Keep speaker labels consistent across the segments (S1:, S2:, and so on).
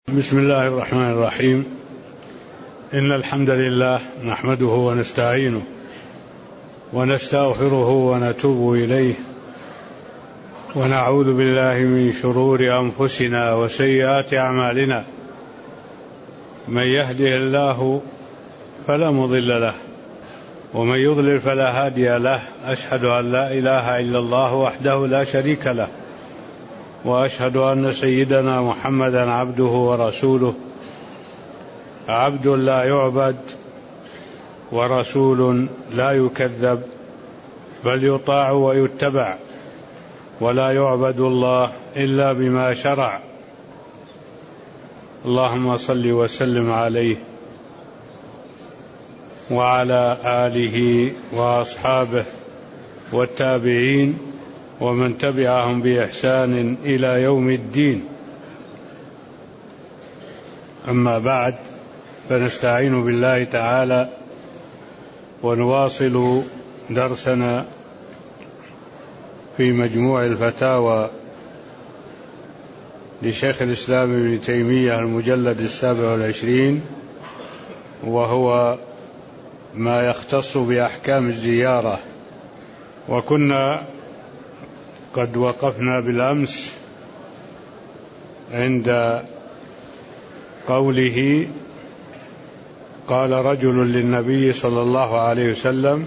S1: بسم الله الرحمن الرحيم. إن الحمد لله نحمده ونستعينه ونستغفره ونتوب إليه ونعوذ بالله من شرور أنفسنا وسيئات أعمالنا. من يهده الله فلا مضل له ومن يضلل فلا هادي له. أشهد أن لا إله إلا الله وحده لا شريك له، وأشهد أن سيدنا محمدا عبده ورسوله، عبد لا يعبد ورسول لا يكذب، بل يطاع ويتبع، ولا يعبد الله إلا بما شرع. اللهم صل وسلم عليه وعلى آله وأصحابه والتابعين ومن تبعهم بإحسان إلى يوم الدين. أما بعد، فنستعين بالله تعالى ونواصل درسنا في مجموع الفتاوى لشيخ الإسلام ابن تيمية المجلد 27، وهو ما يختص بأحكام الزيارة. وكنا قد وقفنا بالأمس عند قوله: قال رجل للنبي صلى الله عليه وسلم: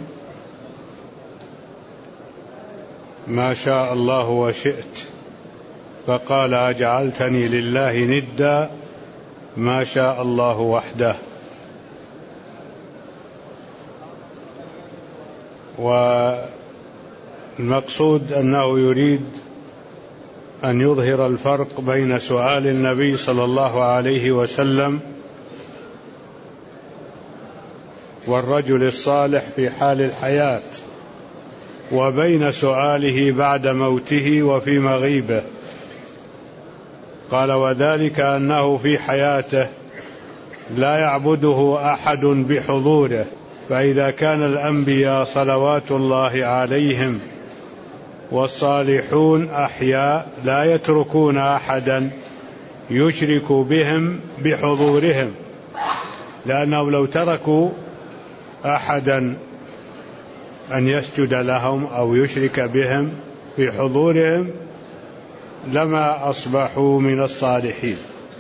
S1: ما شاء الله وشئت. فقال: أجعلتني لله ندا؟ ما شاء الله وحده. والمقصود أنه يريد أن يظهر الفرق بين سؤال النبي صلى الله عليه وسلم والرجل الصالح في حال الحياة، وبين سؤاله بعد موته وفي مغيبه. قال: وذلك أنه في حياته لا يعبده أحد بحضوره، فإذا كان الأنبياء صلوات الله عليهم والصالحون أحياء لا يتركون أحدا يشرك بهم بحضورهم، لأنهم لو تركوا أحدا أن يسجد لهم أو يشرك بهم في حضورهم لما أصبحوا من الصالحين.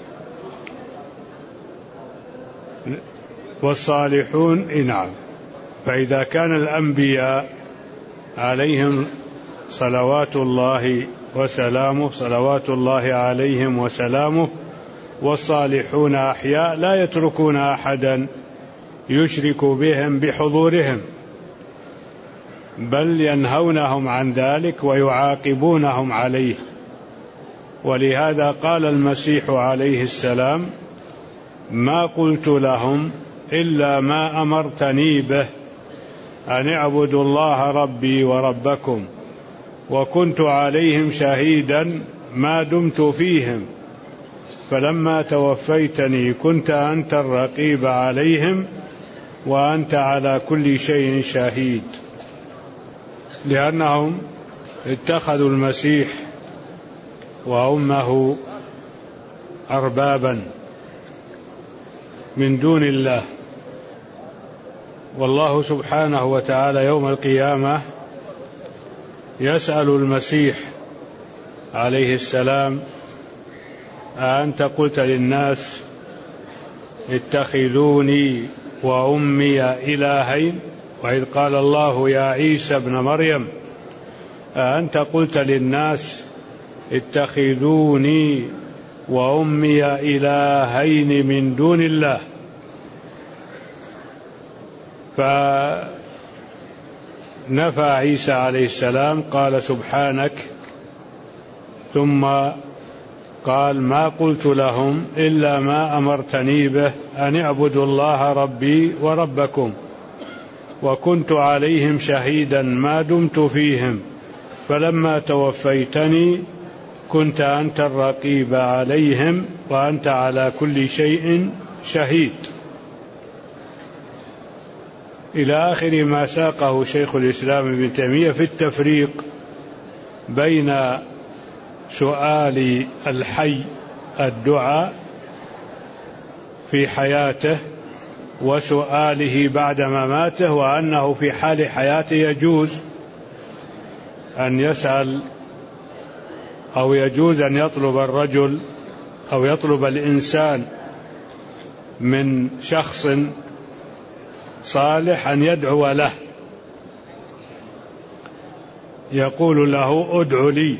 S1: والصالحون نعم. فإذا كان الأنبياء عليهم صلوات الله وسلامه، صلوات الله عليهم وسلامه، والصالحون أحياء لا يتركون أحدا يشرك بهم بحضورهم، بل ينهونهم عن ذلك ويعاقبونهم عليه. ولهذا قال المسيح عليه السلام: ما قلت لهم إلا ما أمرتني به، أن اعبدوا الله ربي وربكم، وكنت عليهم شهيدا ما دمت فيهم، فلما توفيتني كنت أنت الرقيب عليهم وأنت على كل شيء شهيد. لأنهم اتخذوا المسيح وأمه أربابا من دون الله. والله سبحانه وتعالى يوم القيامة يسأل المسيح عليه السلام: أأنت قلت للناس اتخذوني وأمي إلهين؟ وإذ قال الله يا عيسى ابن مريم: أأنت قلت للناس اتخذوني وأمي إلهين من دون الله؟ فنفى عيسى عليه السلام، قال: سبحانك. ثم قال: ما قلت لهم إلا ما أمرتني به، أن اعبدوا الله ربي وربكم، وكنت عليهم شهيدا ما دمت فيهم، فلما توفيتني كنت أنت الرقيب عليهم وأنت على كل شيء شهيد، إلى آخر ما ساقه شيخ الإسلام ابن تيمية في التفريق بين سؤال الحي الدعاء في حياته وسؤاله بعد مماته، وأنه في حال حياته يجوز أن يسأل أو يجوز أن يطلب الرجل أو يطلب الإنسان من شخص صالح أن يدعو له، يقول له ادع لي.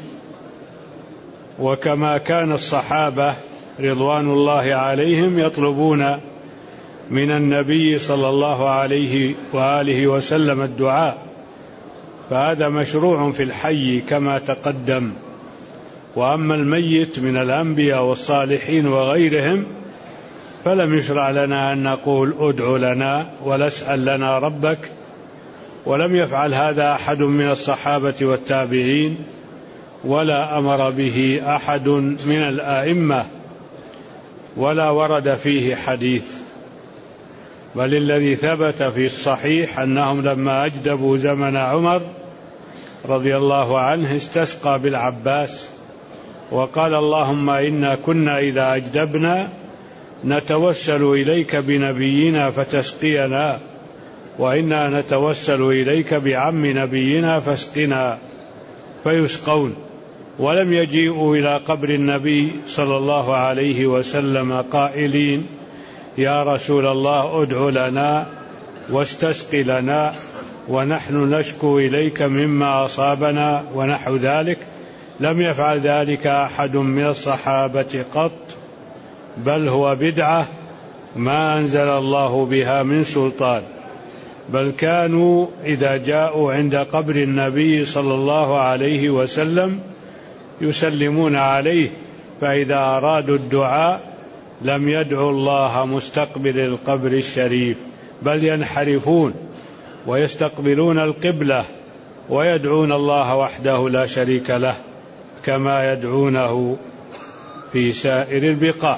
S1: وكما كان الصحابة رضوان الله عليهم يطلبون من النبي صلى الله عليه وآله وسلم الدعاء، فهذا مشروع في الحي كما تقدم. وأما الميت من الأنبياء والصالحين وغيرهم فلم يشرع لنا أن نقول ادع لنا ولا اسأل لنا ربك، ولم يفعل هذا أحد من الصحابة والتابعين، ولا أمر به أحد من الآئمة، ولا ورد فيه حديث. بل الذي ثبت في الصحيح أنهم لما أجدبوا زمن عمر رضي الله عنه استسقى بالعباس وقال اللهم إنا كنا إذا أجدبنا نتوسل إليك بنبينا فتسقينا، وإنا نتوسل إليك بعم نبينا فاسقنا، فيسقون. ولم يجيئوا إلى قبر النبي صلى الله عليه وسلم قائلين يا رسول الله ادع لنا واستسق لنا ونحن نشكو إليك مما أصابنا ونحو ذلك. لم يفعل ذلك أحد من الصحابة قط، بل هو بدعة ما أنزل الله بها من سلطان. بل كانوا إذا جاءوا عند قبر النبي صلى الله عليه وسلم يسلمون عليه، فإذا أرادوا الدعاء لم يدعوا الله مستقبل القبر الشريف، بل ينحرفون ويستقبلون القبلة ويدعون الله وحده لا شريك له كما يدعونه في سائر البقاع.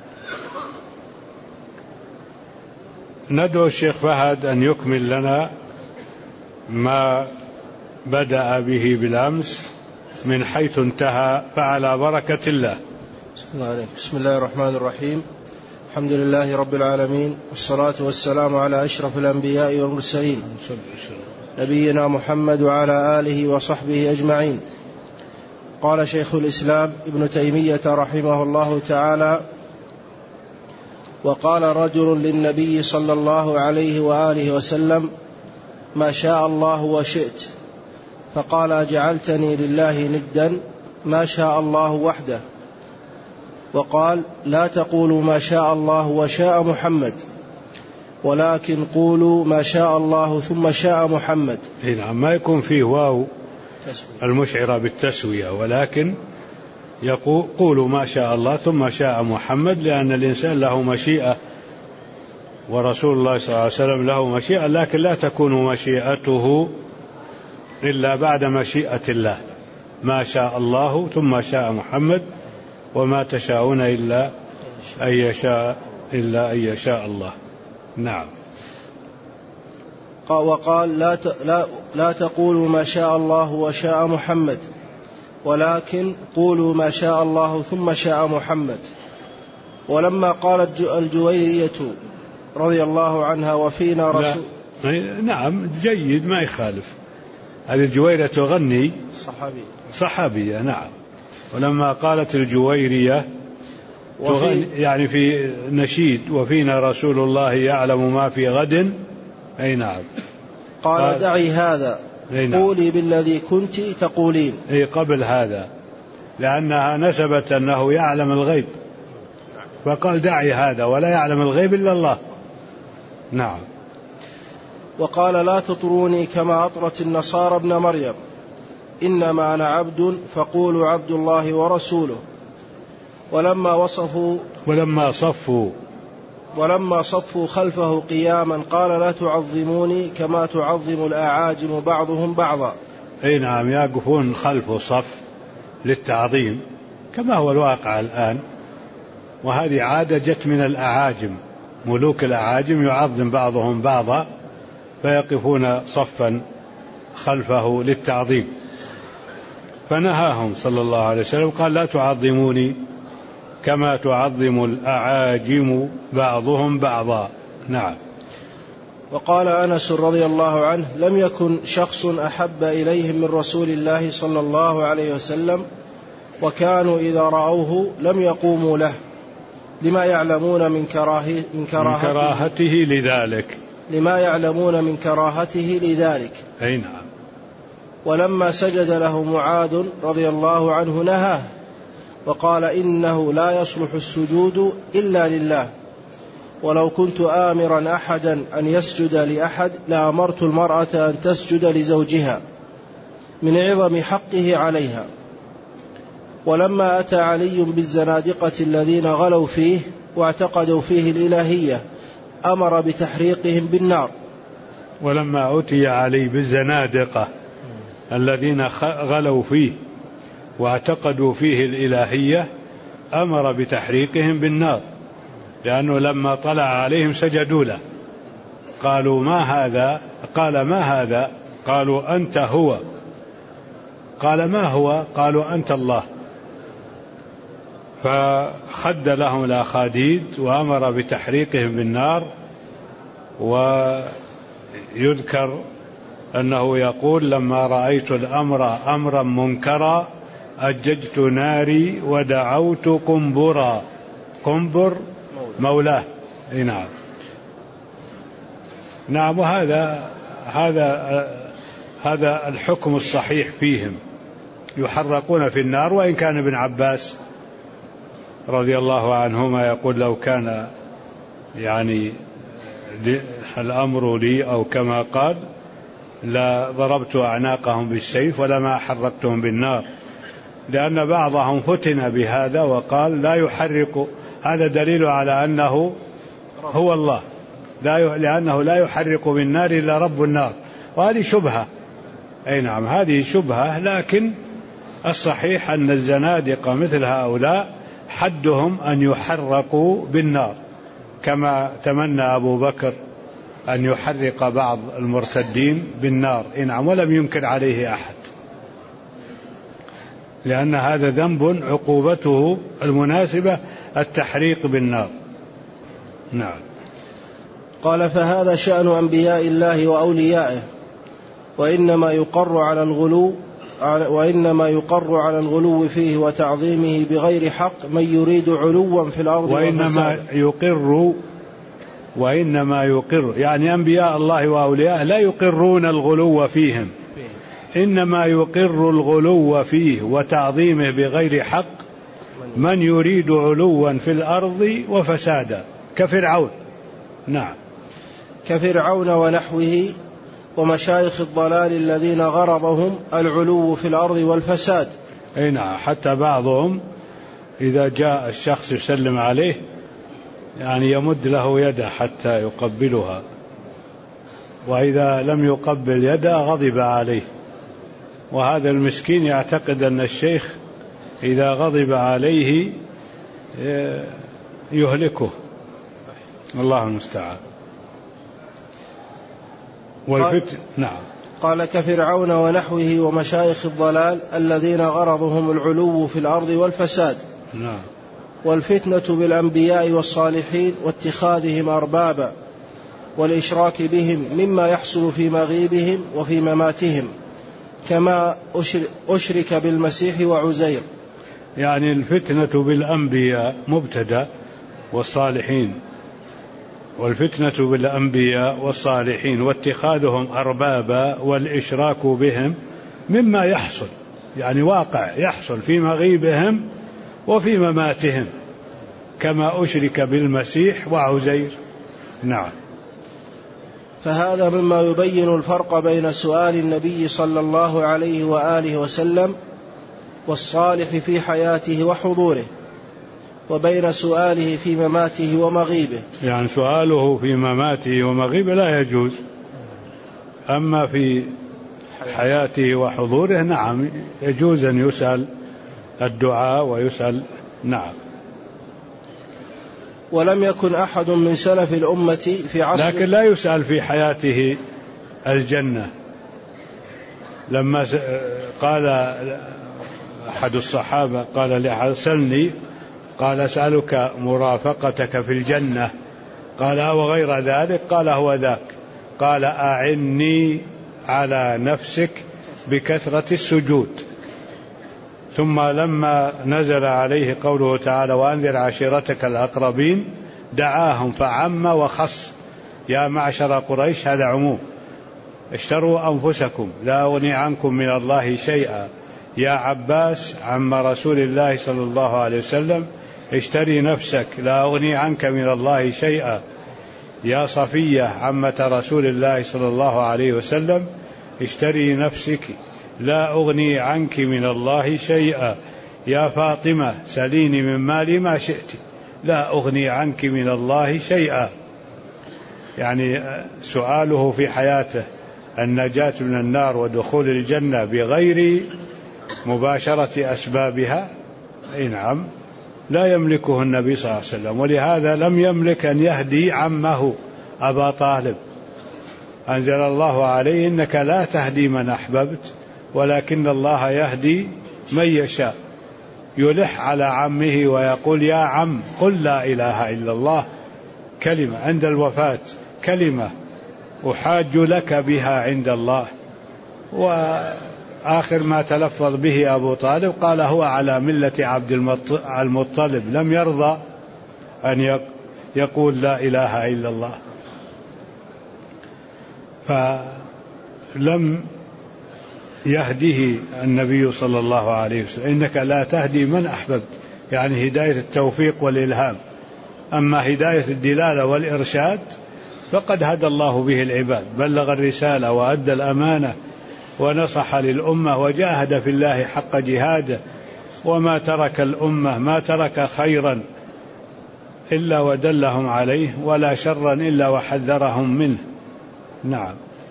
S1: ندعو الشيخ فهد أن يكمل لنا ما بدأ به بالأمس من حيث انتهى، فعلى بركة الله.
S2: بسم الله الرحمن الرحيم. الحمد لله رب العالمين، والصلاة والسلام على أشرف الأنبياء والمرسلين نبينا محمد وعلى آله وصحبه أجمعين. قال شيخ الإسلام ابن تيمية رحمه الله تعالى: وقال رجل للنبي صلى الله عليه وآله وسلم: ما شاء الله وشئت. فقال: أجعلتني لله ندا؟ ما شاء الله وحده. وقال: لا تقولوا ما شاء الله وشاء محمد، ولكن قولوا ما شاء الله ثم شاء محمد.
S1: نعم، ما يكون فيه واو المشعرة بالتسوية، ولكن قولوا ما شاء الله ثم شاء محمد، لأن الإنسان له مشيئة ورسول الله صلى الله عليه وسلم له مشيئة، لكن لا تكون مشيئته إلا بعد مشيئة الله. ما شاء الله ثم شاء محمد، وما تشاءون إلا أن يشاء الله. نعم.
S2: وقال: لا تقولوا ما شاء الله وشاء محمد، ولكن قولوا ما شاء الله ثم شاء محمد. ولما قالت الجويرية رضي الله عنها وفينا رسول.
S1: نعم جيد، ما يخالف. هذه الجويرية تغني صحابية. نعم. ولما قالت الجويرية يعني في نشيد وفينا رسول الله يعلم ما في غد. أي نعم.
S2: قال: دعي هذا، قولي بالذي كنت تقولين.
S1: أي قبل هذا، لأنها نسبت أنه يعلم الغيب، فقال دعي هذا، ولا يعلم الغيب إلا الله. نعم.
S2: وقال: لا تطروني كما أطرت النصارى ابن مريم، إنما أنا عبد فقولوا عبد الله ورسوله. ولما صفوا خلفه قياما قال: لا تعظموني كما تعظم الأعاجم بعضهم بعضا.
S1: أي نعم، يقفون خلفه صف للتعظيم كما هو الواقع الآن، وهذه عادة جت من الأعاجم، ملوك الأعاجم يعظم بعضهم بعضا فيقفون صفا خلفه للتعظيم. فنهاهم صلى الله عليه وسلم، قال: لا تعظموني كما تعظم الأعاجم بعضهم بعضا. نعم.
S2: وقال أنس رضي الله عنه: لم يكن شخص أحب إليهم من رسول الله صلى الله عليه وسلم، وكانوا إذا رأوه لم يقوموا له، لما يعلمون من كراهته
S1: لذلك.
S2: لما يعلمون من كراهته لذلك.
S1: أي نعم.
S2: ولما سجد له معاذ رضي الله عنه نهاه وقال: إنه لا يصلح السجود إلا لله، ولو كنت آمرا أحدا أن يسجد لأحد لأمرت المرأة أن تسجد لزوجها من عظم حقه عليها. ولما أتى علي بالزنادقة الذين غلوا فيه واعتقدوا فيه الإلهية أمر بتحريقهم بالنار.
S1: ولما أتي علي بالزنادقة الذين غلوا فيه واعتقدوا فيه الإلهية أمر بتحريقهم بالنار، لأنه لما طلع عليهم سجدوا له، قالوا: ما هذا؟ قال: ما هذا؟ قالوا: أنت هو. قال: ما هو؟ قالوا: أنت الله. فخد لهم الأخاديد وأمر بتحريقهم بالنار. ويذكر أنه يقول: لما رأيت الأمر أمرا منكرا أججت ناري ودعوت قنبرا. قنبر مولاه. نعم. نعم. هذا الحكم الصحيح فيهم، يحرقون في النار. وإن كان ابن عباس رضي الله عنهما يقول: لو كان يعني الأمر لي أو كما قال لضربت أعناقهم بالسيف ولما حرقتهم بالنار، لأن بعضهم فتن بهذا وقال: لا يحرق. هذا دليل على أنه هو الله، لأنه لا يحرق بالنار إلا رب النار. وهذه شبهة. أي نعم، هذه شبهة. لكن الصحيح أن الزنادقة مثل هؤلاء حدهم أن يحرقوا بالنار، كما تمنى أبو بكر أن يحرق بعض المرتدين بالنار. نعم. ولم ينكر عليه أحد، لأن هذا ذنب عقوبته المناسبة التحريق بالنار. نعم.
S2: قال: فهذا شأن أنبياء الله وأوليائه، وإنما يقر على الغلو فيه وتعظيمه بغير حق من يريد علوا في الأرض
S1: وإنما يقر يعني أنبياء الله وأولياءه لا يقرون الغلو فيهم، إنما يقر الغلو فيه وتعظيمه بغير حق من يريد علوا في الأرض وفسادا كفرعون. نعم.
S2: كفرعون ونحوه ومشايخ الضلال الذين غرضهم العلو في الأرض والفساد.
S1: أي نعم. حتى بعضهم إذا جاء الشخص يسلم عليه يعني يمد له يده حتى يقبلها، وإذا لم يقبل يده غضب عليه. وهذا المسكين يعتقد أن الشيخ إذا غضب عليه يهلكه. الله المستعان. نعم.
S2: قال: كفرعون ونحوه ومشايخ الضلال الذين غرضهم العلو في الأرض والفساد.
S1: نعم.
S2: والفتنة بالأنبياء والصالحين واتخاذهم أربابا والإشراك بهم مما يحصل في مغيبهم وفي مماتهم، كما أشرك بالمسيح وعزير.
S1: يعني الفتنة بالأنبياء مبتدأ والصالحين، والفتنة بالأنبياء والصالحين واتخاذهم أربابا والإشراك بهم مما يحصل، يعني واقع يحصل في مغيبهم وفي مماتهم، كما أشرك بالمسيح وعزير. نعم.
S2: فهذا مما يبين الفرق بين سؤال النبي صلى الله عليه وآله وسلم والصالح في حياته وحضوره، وبين سؤاله في مماته ومغيبه.
S1: يعني سؤاله في مماته ومغيبه لا يجوز، أما في حياته وحضوره نعم يجوز أن يسأل الدعاء ويسأل. نعم.
S2: ولم يكن أحد من سلف الأمة في عصر،
S1: لكن لا يسأل في حياته الجنة. لما قال أحد الصحابة قال لأحد: سلني قال أسألك مرافقتك في الجنة، قال وغير ذلك؟ قال هو ذاك. قال أعني على نفسك بكثرة السجود. ثم لما نزل عليه قوله تعالى وأنذر عشيرتك الأقربين دعاهم فعم وخص، يا معشر قريش، هذا عموم، اشتروا أنفسكم لا أغني عنكم من الله شيئا. يا عباس عم رسول الله صلى الله عليه وسلم، اشتري نفسك لا أغني عنك من الله شيئا. يا صفية عمة رسول الله صلى الله عليه وسلم، اشتري نفسك لا أغني عنك من الله شيئا. يا فاطمة سليني من مالي ما شئت لا أغني عنك من الله شيئا. يعني سؤاله في حياته النجاة من النار ودخول الجنة بغير مباشرة أسبابها، أي نعم، لا يملكه النبي صلى الله عليه وسلم. ولهذا لم يملك أن يهدي عمه أبا طالب. أنزل الله عليه إنك لا تهدي من أحببت ولكن الله يهدي من يشاء. يلح على عمه ويقول يا عم قل لا إله إلا الله، كلمة عند الوفاة، كلمة أحاج لك بها عند الله. وآخر ما تلفظ به أبو طالب قال هو على ملة عبد المطلب، لم يرضى أن يقول لا إله إلا الله. فلم يهديه النبي صلى الله عليه وسلم. إنك لا تهدي من أحببت، يعني هداية التوفيق والإلهام. أما هداية الدلالة والإرشاد فقد هدى الله به العباد، بلغ الرسالة وأدى الأمانة ونصح للأمة وجاهد في الله حق جهاده، وما ترك الأمة ما ترك خيرا إلا ودلهم عليه، ولا شرا إلا وحذرهم منه. نعم.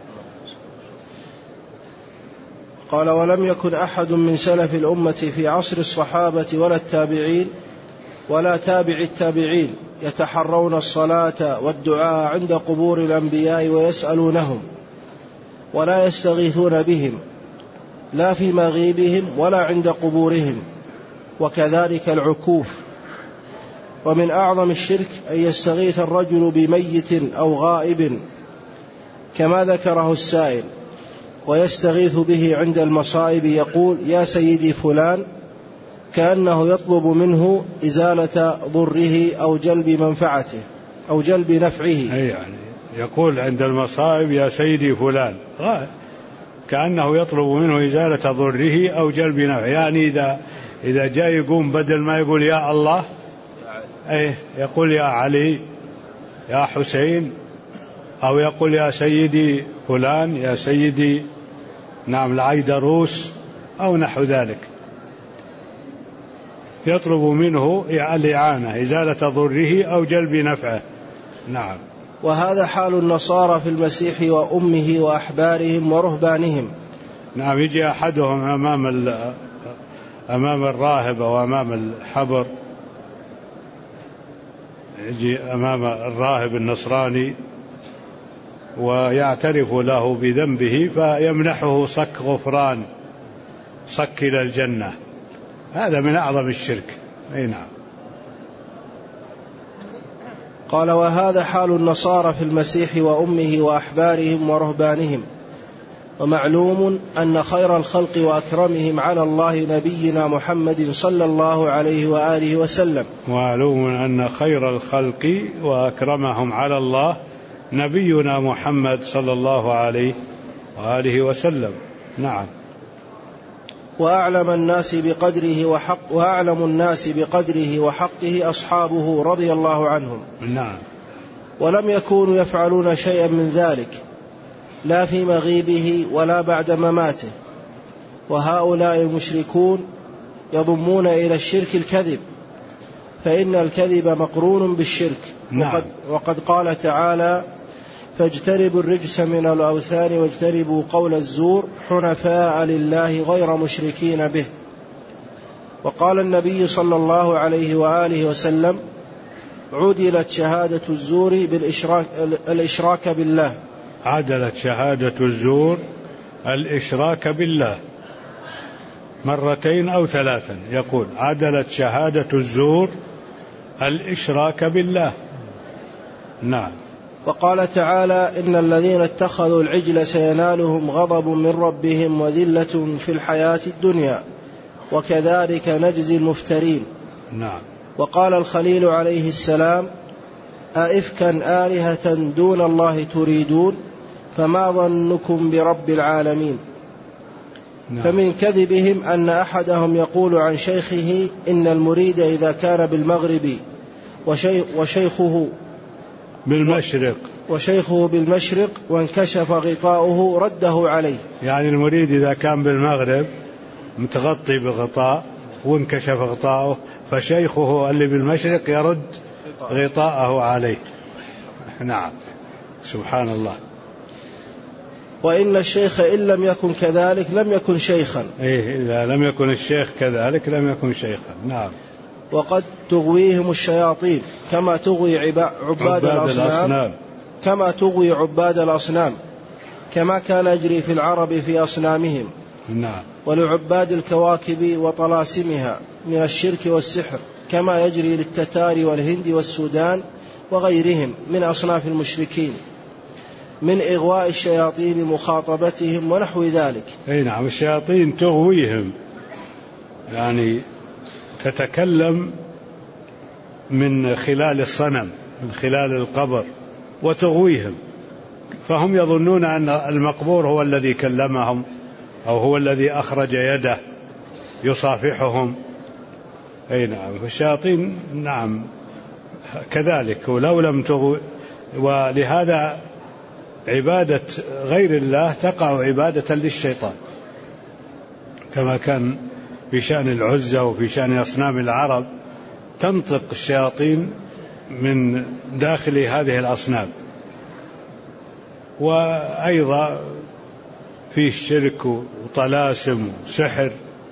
S2: قال ولم يكن أحد من سلف الأمة في عصر الصحابة ولا التابعين ولا تابع التابعين يتحرون الصلاة والدعاء عند قبور الأنبياء ويسألونهم ولا يستغيثون بهم لا في مغيبهم ولا عند قبورهم، وكذلك العكوف. ومن أعظم الشرك أن يستغيث الرجل بميت أو غائب كما ذكره السائل، ويستغيث به عند المصائب، يقول يا سيدي فلان، كأنه يطلب منه إزالة ضره أو جلب منفعته أو جلب نفعه.
S1: يعني يقول عند المصائب يا سيدي فلان، كأنه يطلب منه إزالة ضره أو جلب نفعه. يعني إذا جاء يقوم بدل ما يقول يا الله يقول يا علي يا حسين، أو يقول يا سيدي فلان، يا سيدي نعم العيدروس أو نحو ذلك، يطلب منه الإعانة إزالة ضره أو جلب نفعه. نعم.
S2: وهذا حال النصارى في المسيح وأمه وأحبارهم ورهبانهم.
S1: نعم. يجي أحدهم أمام الراهب أو أمام الحبر، يجي أمام الراهب النصراني ويعترف له بذنبه فيمنحه صك غفران، صك إلى الجنة. هذا من أعظم الشرك. أي نعم.
S2: قال وهذا حال النصارى في المسيح وأمه وأحبارهم ورهبانهم. ومعلوم أن خير الخلق وأكرمهم على الله نبينا محمد صلى الله عليه وآله وسلم.
S1: معلوم أن خير الخلق وأكرمهم على الله نبينا محمد صلى الله عليه وآله وسلم. نعم.
S2: وأعلم الناس بقدره وحقه أصحابه رضي الله عنهم.
S1: نعم.
S2: ولم يكونوا يفعلون شيئا من ذلك لا في مغيبه ولا بعد مماته. وهؤلاء المشركون يضمون إلى الشرك الكذب، فإن الكذب مقرون بالشرك.
S1: نعم.
S2: وقد قال تعالى فاجتنبوا الرجس من الأوثان واجتنبوا قول الزور حنفاء لله غير مشركين به. وقال النبي صلى الله عليه وآله وسلم عدلت شهادة الزور الإشراك بالله.
S1: عدلت شهادة الزور الإشراك بالله مرتين أو ثلاثا. يقول عدلت شهادة الزور الإشراك بالله. نعم.
S2: وقال تعالى: إن الذين اتخذوا العجل سينالهم غضب من ربهم وذلة في الحياة الدنيا وكذلك نجزي المفترين.
S1: نعم.
S2: وقال الخليل عليه السلام: أئفكا آلهة دون الله تريدون فما ظنكم برب العالمين.
S1: نعم.
S2: فمن كذبهم أن أحدهم يقول عن شيخه: إن المريد إذا كان بالمغرب وشيخه بالمشرق وانكشف غطاؤه رده عليه.
S1: يعني المريد إذا كان بالمغرب متغطي بغطاء وانكشف غطاؤه فشيخه اللي بالمشرق يرد غطاءه عليه. نعم. سبحان الله.
S2: وإن الشيخ إن لم يكن كذلك لم يكن شيخا.
S1: إذا لم يكن الشيخ كذلك لم يكن شيخا. نعم.
S2: وقد تغويهم الشياطين كما تغوي عباد الأصنام كما كان يجري في العرب في أصنامهم.
S1: نعم.
S2: ولعباد الكواكب وطلاسمها من الشرك والسحر كما يجري للتتار والهند والسودان وغيرهم من أصناف المشركين من إغواء الشياطين مخاطبتهم ونحو ذلك.
S1: نعم. الشياطين تغويهم، يعني تتكلم من خلال الصنم، من خلال القبر، وتغويهم، فهم يظنون أن المقبور هو الذي كلمهم أو هو الذي أخرج يده يصافحهم. نعم. فالشياطين نعم كذلك، ولو لم تغوي. ولهذا عبادة غير الله تقع عبادة للشيطان، كما كان في شأن العزى وفي شأن أصنام العرب، تنطق الشياطين من داخل هذه الأصنام. وأيضا في الشرك وطلاسم وسحر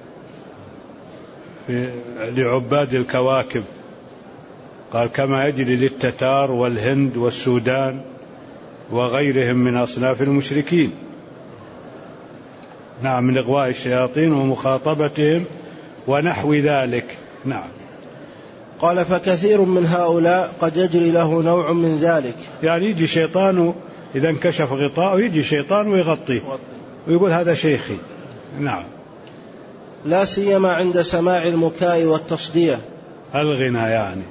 S1: لعباد الكواكب، قال كما يجري للتتار والهند والسودان وغيرهم من أصناف المشركين. نعم. من إغواء الشياطين ومخاطبتهم ونحو ذلك. نعم.
S2: قال: فكثير من هؤلاء قد يجري له نوع من ذلك.
S1: يعني يجي شيطان إذا انكشف غطاءه يجي شيطان ويغطيه ويقول هذا شيخي. نعم.
S2: لا سيما عند سماع المكاء والتصدية،
S1: الغنى. يعني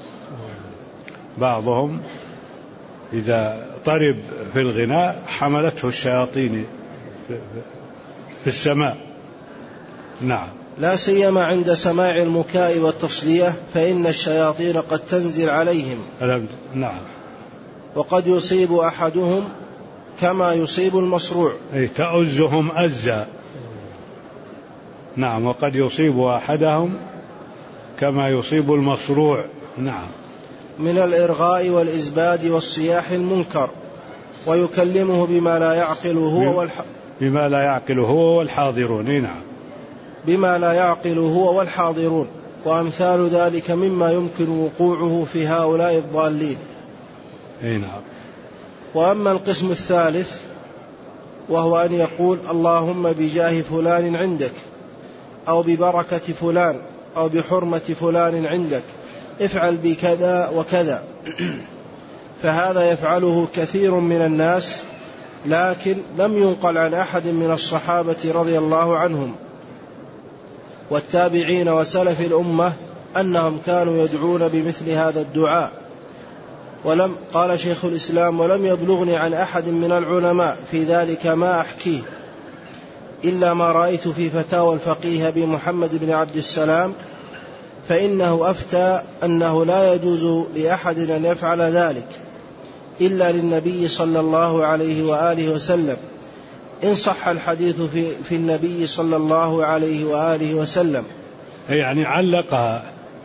S1: بعضهم إذا طرب في الغناء حملته الشياطين في السماء. نعم.
S2: لا سيما عند سماع المكاء والتصدية فإن الشياطين قد تنزل عليهم.
S1: نعم.
S2: وقد يصيب أحدهم كما يصيب المصروع،
S1: تأزهم أزا. نعم. وقد يصيب أحدهم كما يصيب المصروع. نعم.
S2: من الإرغاء والإزباد والصياح المنكر، ويكلمه بما لا يعقل هو والحاضرون. نعم. بما لا يعقل هو والحاضرون، وأمثال ذلك مما يمكن وقوعه في هؤلاء الضالين.
S1: نعم.
S2: وأما القسم الثالث وهو أن يقول: اللهم بجاه فلان عندك، أو ببركة فلان، أو بحرمة فلان عندك افعل بكذا وكذا، فهذا يفعله كثير من الناس، لكن لم ينقل عن أحد من الصحابة رضي الله عنهم والتابعين وسلف الأمة أنهم كانوا يدعون بمثل هذا الدعاء. قال شيخ الإسلام: ولم يبلغني عن أحد من العلماء في ذلك ما أحكيه، إلا ما رأيت في فتاوى الفقيه أبي محمد بن عبد السلام، فإنه أفتى أنه لا يجوز لأحد أن يفعل ذلك إلا للنبي صلى الله عليه وآله وسلم، إن صح الحديث في النبي صلى الله عليه وآله وسلم.
S1: يعني علق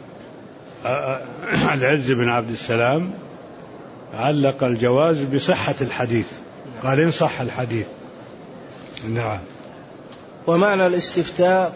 S1: العز بن عبد السلام، علق الجواز بصحة الحديث، قال إن صح الحديث. نعم.
S2: ومعنى الاستفتاء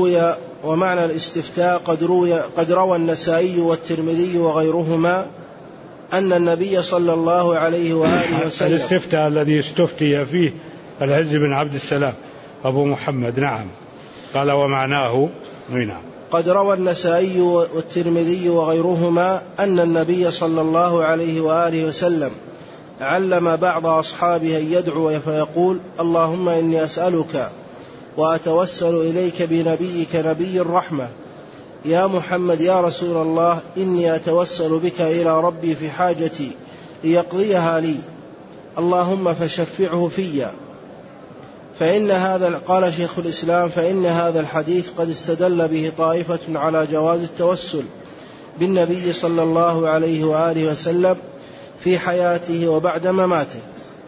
S2: قد روى النسائي والترمذي وغيرهما أن النبي صلى الله عليه وآله وسلم
S1: الاستفتاء الذي استفتي فيه العز بن عبد السلام أبو محمد. نعم. قال ومعناه. نعم.
S2: قد روى النسائي والترمذي وغيرهما أن النبي صلى الله عليه وآله وسلم علم بعض أصحابه أن يدعو فيقول: اللهم إني أسألك وأتوسل إليك بنبيك نبي الرحمة يا محمد يا رسول الله، إني أتوسل بك إلى ربي في حاجتي ليقضيها لي، اللهم فشفعه في. فإن هذا، قال شيخ الإسلام، فإن هذا الحديث قد استدل به طائفة على جواز التوسل بالنبي صلى الله عليه وآله وسلم في حياته وبعد مماته،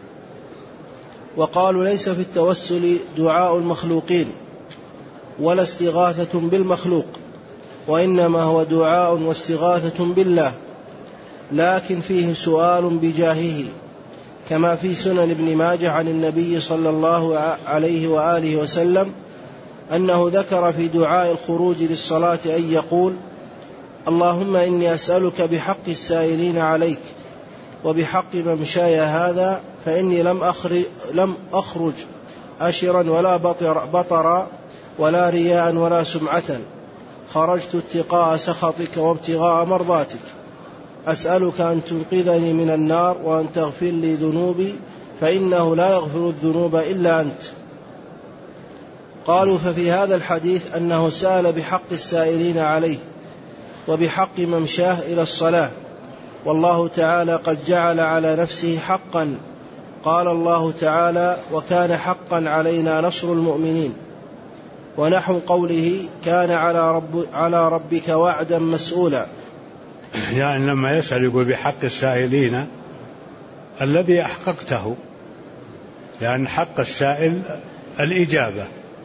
S2: وقالوا ليس في التوسل دعاء المخلوقين ولا استغاثة بالمخلوق، وإنما هو دعاء واستغاثة بالله، لكن فيه سؤال بجاهه، كما في سنن ابن ماجه عن النبي صلى الله عليه وآله وسلم أنه ذكر في دعاء الخروج للصلاة أن يقول: اللهم إني أسألك بحق السائلين عليك وبحق ممشاي هذا، فإني لم أخرج أشرا ولا بطرا ولا رياء ولا سمعة، خرجت اتقاء سخطك وابتغاء مرضاتك، أسألك أن تنقذني من النار وأن تغفر لي ذنوبي، فإنه لا يغفر الذنوب إلا أنت. قالوا ففي هذا الحديث أنه سأل بحق السائلين عليه وبحق ممشاه إلى الصلاة، والله تعالى قد جعل على نفسه حقا، قال الله تعالى: وكان حقا علينا نصر المؤمنين، ونحو قوله: كان على ربك وعدا مسؤولا.
S1: يعني لما يسأل يقول بحق السائلين الذي أحققته، لأن حق السائل الإجابة،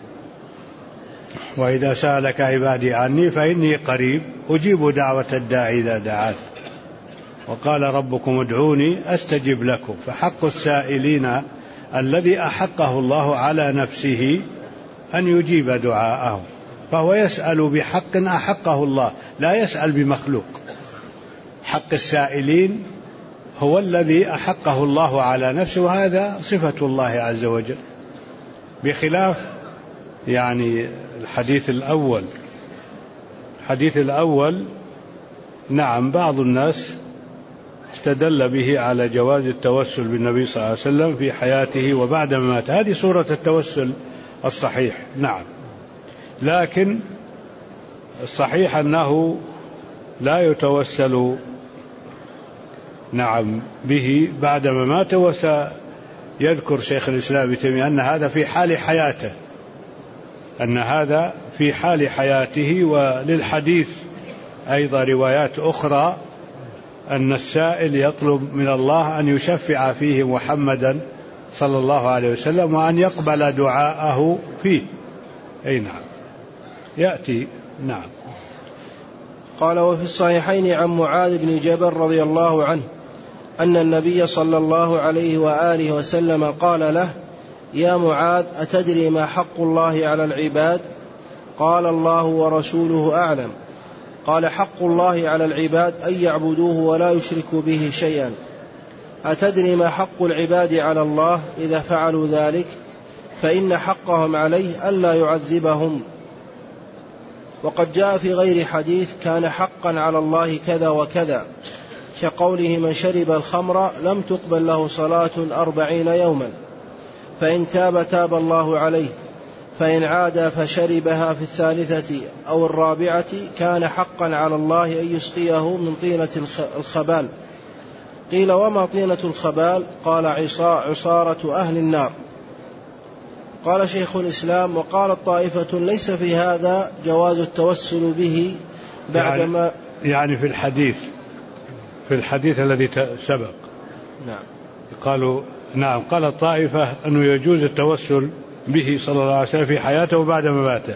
S1: وإذا سألك عبادي عني فإني قريب أجيب دعوة الداعي إذا دعان، وقال ربكم ادعوني أستجب لكم. فحق السائلين الذي أحقه الله على نفسه أن يجيب دعاءهم، فهو يسأل بحق أحقه الله، لا يسأل بمخلوق. حق السائلين هو الذي أحقه الله على نفسه، وهذا صفة الله عز وجل، بخلاف يعني الحديث الأول نعم بعض الناس استدل به على جواز التوسل بالنبي صلى الله عليه وسلم في حياته وبعد مماته، هذه صورة التوسل الصحيح. نعم، لكن الصحيح أنه لا يتوسل نعم به بعد مماته، وسيذكر شيخ الإسلام ابن تيمية أن هذا في حال حياته، وللحديث أيضا روايات أخرى أن السائل يطلب من الله أن يشفع فيه محمدا صلى الله عليه وسلم وأن يقبل دعاءه فيه. أي نعم، يأتي. نعم.
S2: قال: وفي الصحيحين عن معاذ بن جبل رضي الله عنه أن النبي صلى الله عليه وآله وسلم قال له: يا معاذ، أتدري ما حق الله على العباد؟ قال: الله ورسوله أعلم. قال: حق الله على العباد أن يعبدوه ولا يشركوا به شيئا. أتدري ما حق العباد على الله إذا فعلوا ذلك؟ فإن حقهم عليه ألا يعذبهم. وقد جاء في غير حديث: كان حقا على الله كذا وكذا، كقوله: من شرب الخمر لم تقبل له صلاة 40 يوما، فإن تاب الله عليه، فإن عاد فشربها في 3 أو 4 كان حقا على الله أن يسقيه من طينة الخبال. قيل: وما طينة الخبال؟ قال: عصارة أهل النار. قال شيخ الإسلام: وقالت طائفة ليس في هذا جواز التوسل به بعدما
S1: يعني في الحديث الذي سبق.
S2: نعم.
S1: قالوا نعم، قال الطائفة أنه يجوز التوسل به صلى الله عليه وسلم في حياته وبعد مماته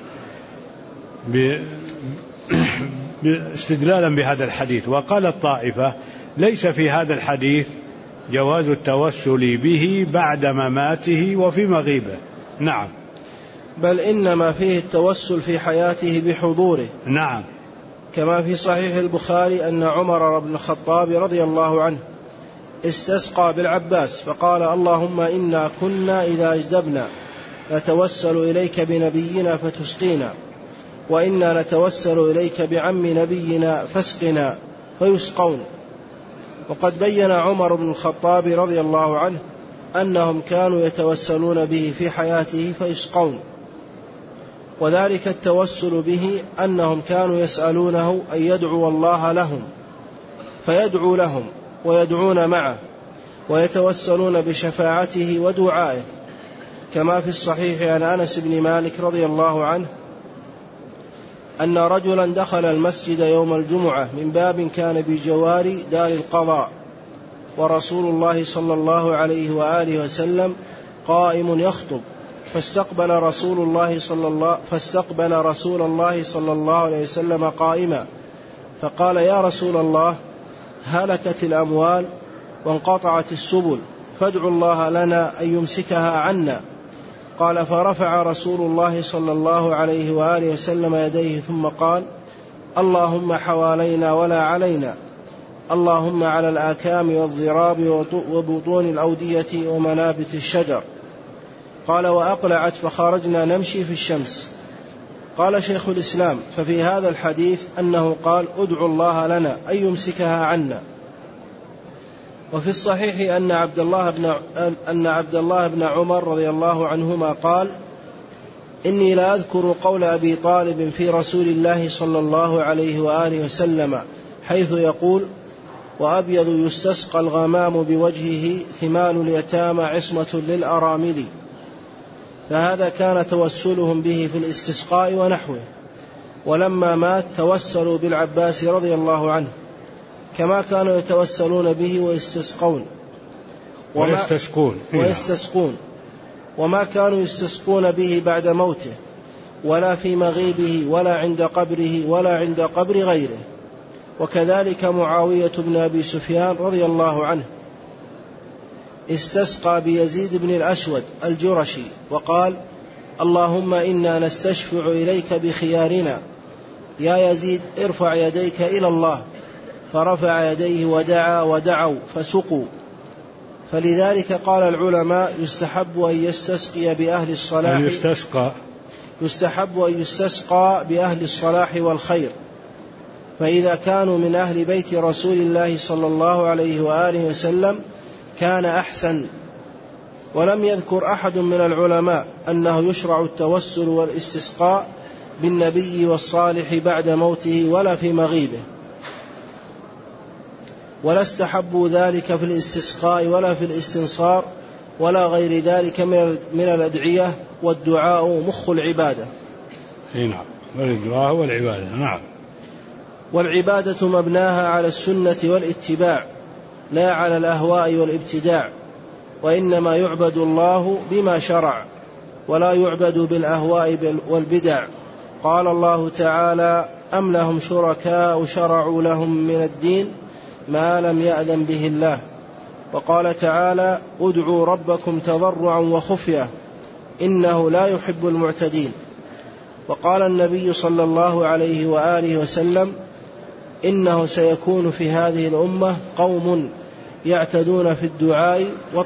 S1: استدلالا بهذا الحديث، وقال الطائفة ليس في هذا الحديث جواز التوسل به بعد مماته وفي مغيبه. نعم،
S2: بل إنما فيه التوسل في حياته بحضوره.
S1: نعم،
S2: كما في صحيح البخاري أن عمر بن الخطاب رضي الله عنه استسقى بالعباس فقال: اللهم إنا كنا إذا أجدبنا نتوسل إليك بنبينا فتسقينا، وإنا نتوسل إليك بعم نبينا فاسقنا، فيسقون. وقد بين عمر بن الخطاب رضي الله عنه أنهم كانوا يتوسلون به في حياته فيسقون، وذلك التوسل به أنهم كانوا يسألونه أن يدعو الله لهم فيدعو لهم ويدعون معه، ويتوسلون بشفاعته ودعائه، كما في الصحيح عن أنس بن مالك رضي الله عنه أن رجلا دخل المسجد يوم الجمعة من باب كان بجوار دار القضاء، ورسول الله صلى الله عليه وآله وسلم قائم يخطب، فاستقبل رسول الله صلى الله عليه وسلم قائما، فقال: يا رسول الله، هلكت الأموال وانقطعت السبل، فادعوا الله لنا أن يمسكها عنا. قال: فرفع رسول الله صلى الله عليه وآله وسلم يديه ثم قال: اللهم حوالينا ولا علينا، اللهم على الآكام والضراب وبطون الأودية ومنابت الشجر. قال: وأقلعت فخرجنا نمشي في الشمس. قال شيخ الإسلام: ففي هذا الحديث أنه قال: ادعوا الله لنا أن يمسكها عنا. وفي الصحيح أن عبد الله بن عمر رضي الله عنهما قال: إني لا أذكر قول أبي طالب في رسول الله صلى الله عليه وآله وسلم حيث يقول: وأبيض يستسقى الغمام بوجهه، ثمال اليتامى عصمة للأرامل. فهذا كان توسلهم به في الاستسقاء ونحوه. ولما مات توسلوا بالعباس رضي الله عنه، كما كانوا يتوسلون به ويستسقون، وما كانوا يستسقون به بعد موته، ولا في مغيبه، ولا عند قبره، ولا عند قبر غيره. وكذلك معاوية بن أبي سفيان رضي الله عنه استسقى بيزيد بن الأسود الجرشي وقال: اللهم إنا نستشفع إليك بخيارنا، يا يزيد ارفع يديك إلى الله. فرفع يديه ودعوا فسقوا. فلذلك قال العلماء: يستحب أن يستسقى بأهل الصلاح والخير، فإذا كانوا من أهل بيت رسول الله صلى الله عليه وآله وسلم كان أحسن. ولم يذكر أحد من العلماء أنه يشرع التوسل والاستسقاء بالنبي والصالح بعد موته ولا في مغيبه، ولا استحبوا ذلك في الاستسقاء ولا في الاستنصار ولا غير ذلك من الأدعية، والدعاء مخ العبادة.
S1: نعم، والدعاء والعبادة. نعم.
S2: والعبادة مبناها على السنة والاتباع، لا على الأهواء والابتداع، وإنما يعبد الله بما شرع، ولا يعبد بالأهواء والبدع. قال الله تعالى: أم لهم شركاء شرعوا لهم من الدين ما لم يأذن به الله. وقال تعالى: ادعوا ربكم تضرعا وخفية إنه لا يحب المعتدين. وقال النبي صلى الله عليه وآله وسلم: إنه سيكون في هذه الأمة قوم يعتدون في الدعاء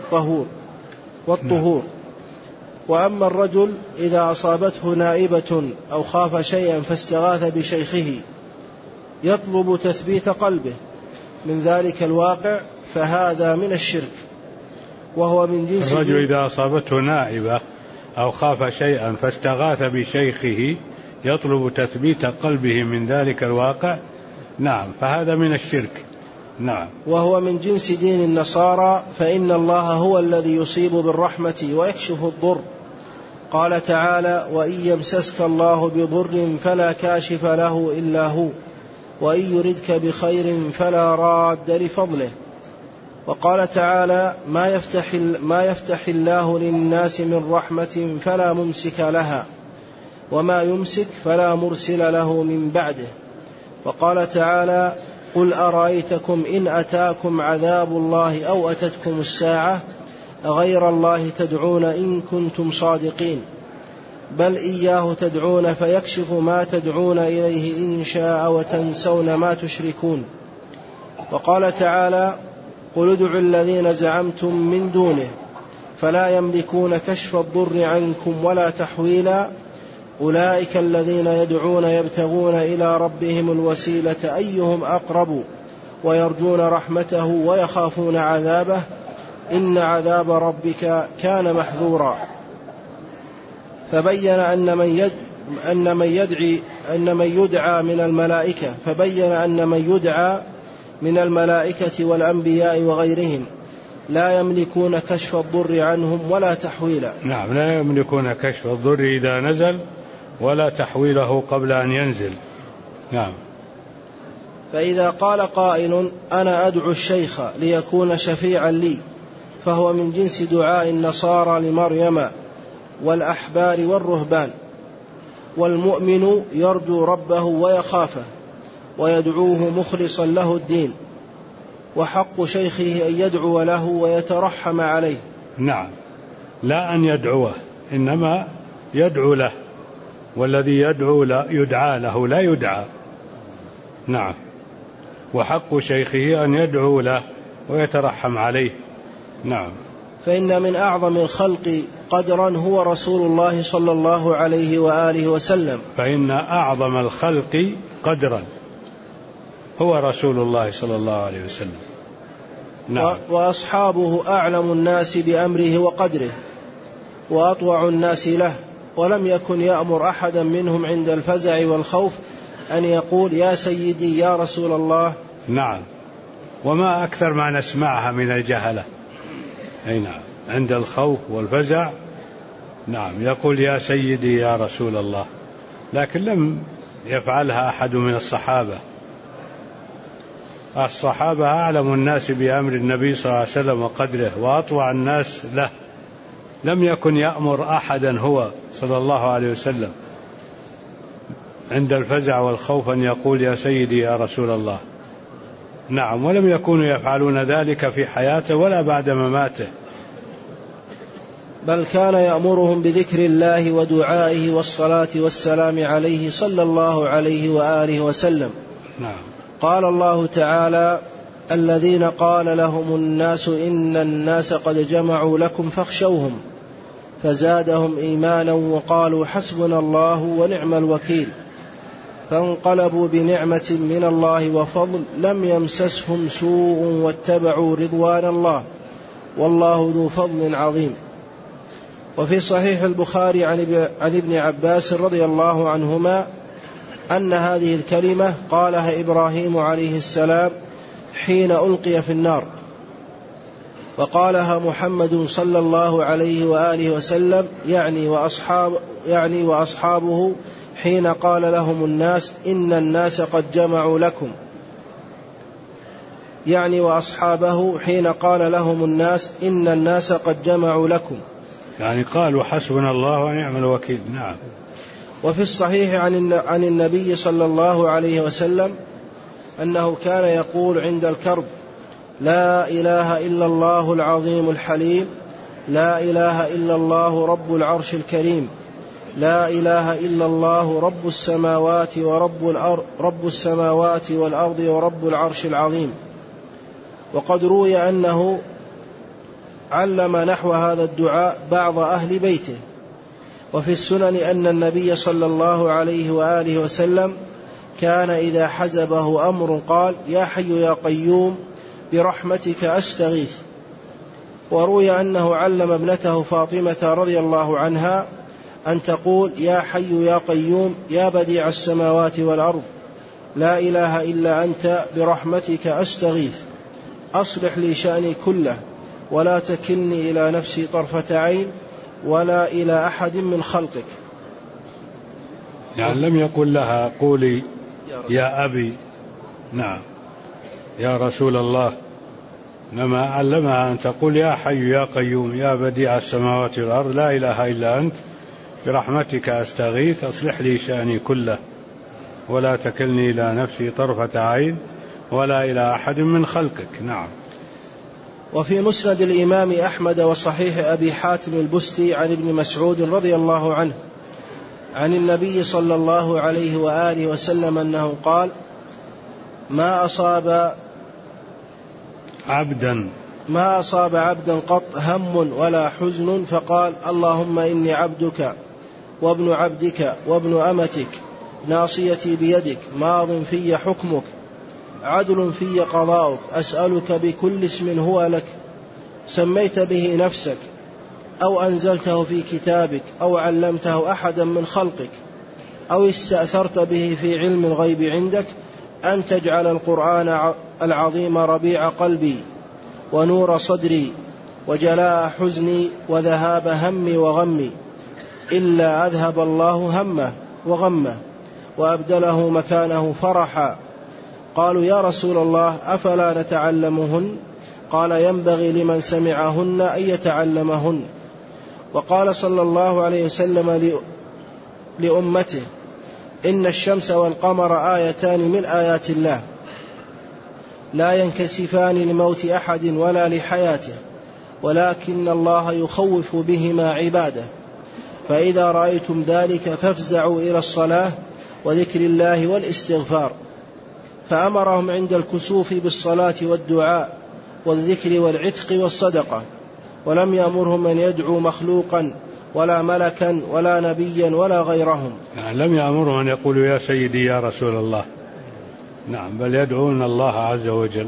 S2: والطهور. وأما الرجل إذا أصابته نائبة أو خاف شيئا فاستغاث بشيخه يطلب تثبيت قلبه من ذلك الواقع، فهذا من الشرك، وهو من جنس
S1: الرجل إذا أصابته نائبة أو خاف شيئا فاستغاث بشيخه يطلب تثبيت قلبه من ذلك الواقع، نعم، فهذا من الشرك. نعم.
S2: وهو من جنس دين النصارى، فإن الله هو الذي يصيب بالرحمة ويكشف الضر. قال تعالى: وإن يمسسك الله بضر فلا كاشف له إلا هو، وإن يردك بخير فلا راد لفضله. وقال تعالى: ما يفتح الله للناس من رحمة فلا ممسك لها، وما يمسك فلا مرسل له من بعده. وقال تعالى: قل أرأيتكم إن أتاكم عذاب الله أو أتتكم الساعة أغير الله تدعون إن كنتم صادقين، بل إياه تدعون فيكشف ما تدعون إليه إن شاء وتنسون ما تشركون. وقال تعالى: قل ادعوا الذين زعمتم من دونه فلا يملكون كشف الضر عنكم ولا تحويلا، أولئك الذين يدعون يبتغون إلى ربهم الوسيلة أيهم أقرب ويرجون رحمته ويخافون عذابه إن عذاب ربك كان محذورا. فبين أن من يدعى من الملائكة والأنبياء وغيرهم لا يملكون كشف الضر عنهم ولا تحويلا.
S1: نعم، لا يملكون كشف الضر إذا نزل ولا تحويله قبل أن ينزل. نعم.
S2: فإذا قال قائل أنا أدعو الشيخ ليكون شفيعا لي فهو من جنس دعاء النصارى لمريم والأحبار والرهبان، والمؤمن يرجو ربه ويخافه ويدعوه مخلصا له الدين، وحق شيخه أن يدعو له ويترحم عليه.
S1: نعم، لا أن يدعوه إنما يدعو له، والذي يدعو يدعى له لا يدعى. نعم، وحق شيخه أن يدعو له ويترحم عليه. نعم.
S2: فإن من أعظم الخلق قدرا هو رسول الله صلى الله عليه وآله وسلم.
S1: فإن أعظم الخلق قدرا هو رسول الله صلى الله عليه وسلم. نعم.
S2: وأصحابه أعلم الناس بأمره وقدره وأطوع الناس له، ولم يكن يأمر أحدا منهم عند الفزع والخوف أن يقول يا سيدي يا رسول الله.
S1: نعم، وما أكثر ما نسمعها من الجهلة. أي نعم، عند الخوف والفزع نعم يقول يا سيدي يا رسول الله، لكن لم يفعلها أحد من الصحابة. الصحابة أعلم الناس بأمر النبي صلى الله عليه وسلم وقدره وأطوع الناس له، لم يكن يأمر أحدا هو صلى الله عليه وسلم عند الفزع والخوف أن يقول يا سيدي يا رسول الله. نعم، ولم يكونوا يفعلون ذلك في حياته ولا بعد مماته،
S2: بل كان يأمرهم بذكر الله ودعائه والصلاة والسلام عليه صلى الله عليه وآله وسلم.
S1: نعم.
S2: قال الله تعالى الذين قال لهم الناس إن الناس قد جمعوا لكم فاخشوهم فزادهم إيمانا وقالوا حسبنا الله ونعم الوكيل، فانقلبوا بنعمة من الله وفضل لم يمسسهم سوء واتبعوا رضوان الله والله ذو فضل عظيم. وفي صحيح البخاري عن ابن عباس رضي الله عنهما أن هذه الكلمة قالها إبراهيم عليه السلام حين ألقي في النار، وقالها محمد صلى الله عليه وآله وسلم يعني وأصحابه حين قال لهم الناس إن الناس قد جمعوا لكم، يعني وأصحابه حين قال لهم الناس إن الناس قد جمعوا لكم،
S1: يعني قالوا حسبنا الله ونعم الوكيل. نعم.
S2: وفي الصحيح عن النبي صلى الله عليه وسلم أنه كان يقول عند الكرب لا إله إلا الله العظيم الحليم، لا إله إلا الله رب العرش الكريم، لا إله إلا الله رب السماوات والأرض ورب العرش العظيم. وقد روي أنه علم نحو هذا الدعاء بعض أهل بيته. وفي السنن أن النبي صلى الله عليه وآله وسلم كان إذا حزبه أمر قال يا حي يا قيوم برحمتك أستغيث. وروي أنه علم ابنته فاطمة رضي الله عنها أن تقول يا حي يا قيوم يا بديع السماوات والأرض لا إله إلا أنت برحمتك أستغيث أصلح لي شأني كله ولا تكلني إلى نفسي طرفة عين ولا إلى أحد من خلقك.
S1: يعني لم يقل لها قولي يا أبي نعم يا رسول الله، إنما علمها أن تقول يا حي يا قيوم يا بديع السماوات والأرض لا إله إلا أنت برحمتك أستغيث أصلح لي شأني كله ولا تكلني إلى نفسي طرفة عين ولا إلى أحد من خلقك. نعم.
S2: وفي مسند الإمام أحمد وصحيح أبي حاتم البستي عن ابن مسعود رضي الله عنه عن النبي صلى الله عليه وآله وسلم أنه قال ما أصاب عبدا قط هم ولا حزن فقال اللهم إني عبدك وابن عبدك وابن أمتك ناصيتي بيدك ماض في حكمك عدل في قضاؤك أسألك بكل اسم هو لك سميت به نفسك أو أنزلته في كتابك أو علمته أحدا من خلقك أو استأثرت به في علم الغيب عندك أن تجعل القرآن العظيم ربيع قلبي ونور صدري وجلاء حزني وذهاب همي وغمي إلا أذهب الله همه وغمه وأبدله مكانه فرحا. قالوا يا رسول الله أفلا نتعلمهن؟ قال ينبغي لمن سمعهن أن يتعلمهن. وقال صلى الله عليه وسلم لأمته إن الشمس والقمر آيتان من آيات الله لا ينكسفان لموت أحد ولا لحياته ولكن الله يخوف بهما عباده فإذا رأيتم ذلك فافزعوا إلى الصلاة وذكر الله والاستغفار. فأمرهم عند الكسوف بالصلاة والدعاء والذكر والعتق والصدقة ولم يأمرهم أن يدعوا مخلوقا ولا ملكا ولا نبيا ولا غيرهم.
S1: يعني لم يأمرهم أن يقولوا يا سيدي يا رسول الله، نعم، بل يدعون الله عز وجل،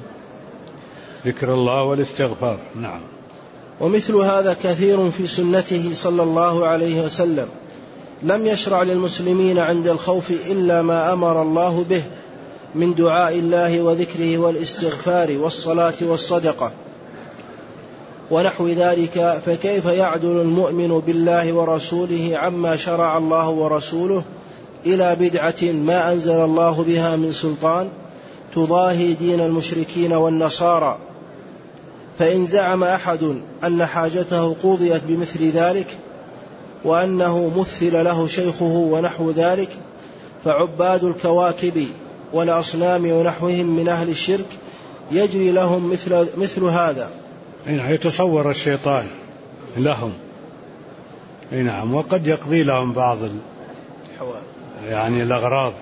S1: ذكر الله والاستغفار. نعم.
S2: ومثل هذا كثير في سنته صلى الله عليه وسلم، لم يشرع للمسلمين عند الخوف إلا ما أمر الله به من دعاء الله وذكره والاستغفار والصلاة والصدقة ونحو ذلك. فكيف يعدل المؤمن بالله ورسوله عما شرع الله ورسوله إلى بدعة ما أنزل الله بها من سلطان تضاهي دين المشركين والنصارى؟ فإن زعم أحد أن حاجته قضيت بمثل ذلك وأنه مثل له شيخه ونحو ذلك فعباد الكواكب والأصنام ونحوهم من أهل الشرك يجري لهم مثل هذا.
S1: يتصور الشيطان لهم، نعم، وقد يقضي لهم بعض الأغراض.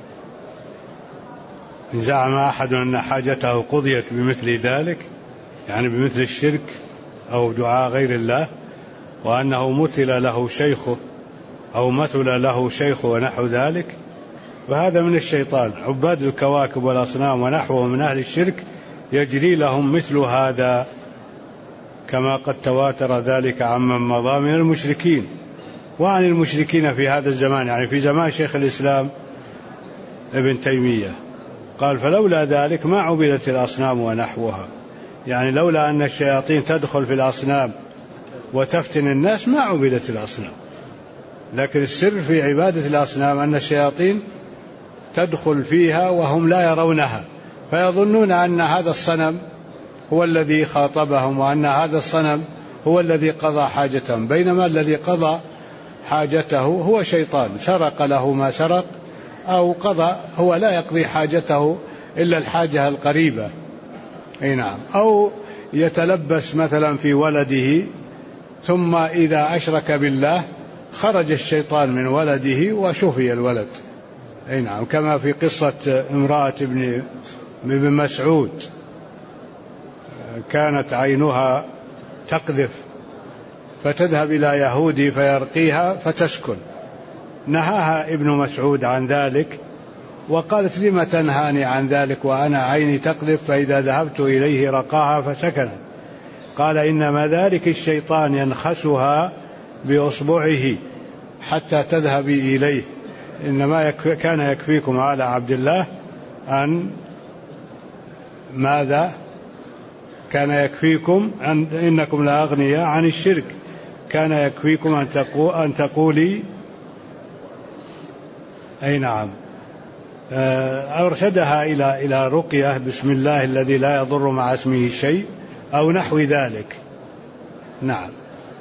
S1: إن زعم أحد أن حاجته قضيت بمثل ذلك، يعني بمثل الشرك أو دعاء غير الله، وأنه مثل له شيخه أو مثل له شيخه ونحو ذلك، فهذا من الشيطان. عباد الكواكب والأصنام ونحوهم من أهل الشرك يجري لهم مثل هذا، كما قد تواتر ذلك عمن مضى من المشركين وعن المشركين في هذا الزمان، يعني في زمان شيخ الإسلام ابن تيمية قال فلولا ذلك ما عبدت الأصنام ونحوها، يعني لولا أن الشياطين تدخل في الأصنام وتفتن الناس ما عبدت الأصنام. لكن السر في عبادة الأصنام أن الشياطين تدخل فيها وهم لا يرونها، فيظنون أن هذا الصنم هو الذي خاطبهم وأن هذا الصنم هو الذي قضى حاجتهم، بينما الذي قضى حاجته هو شيطان سرق له ما سرق أو قضى، هو لا يقضي حاجته إلا الحاجة القريبة، نعم، أو يتلبس مثلا في ولده ثم إذا أشرك بالله خرج الشيطان من ولده وشفي الولد، نعم، كما في قصة امرأة ابن مسعود كانت عينها تقذف فتذهب إلى يهودي فيرقيها فتسكن، نهاها ابن مسعود عن ذلك وقالت لما تنهاني عن ذلك وأنا عيني تقذف، فإذا ذهبت إليه رقاها فسكنت. قال إنما ذلك الشيطان ينخسها بأصبعه حتى تذهبي إليه، إنما كان يكفيكم على عبد الله أن ماذا كان يكفيكم إنكم لا أغنياء عن الشرك، كان يكفيكم أن تقولي أي نعم. أرشدها إلى رقية بسم الله الذي لا يضر مع اسمه شيء أو نحو ذلك. نعم.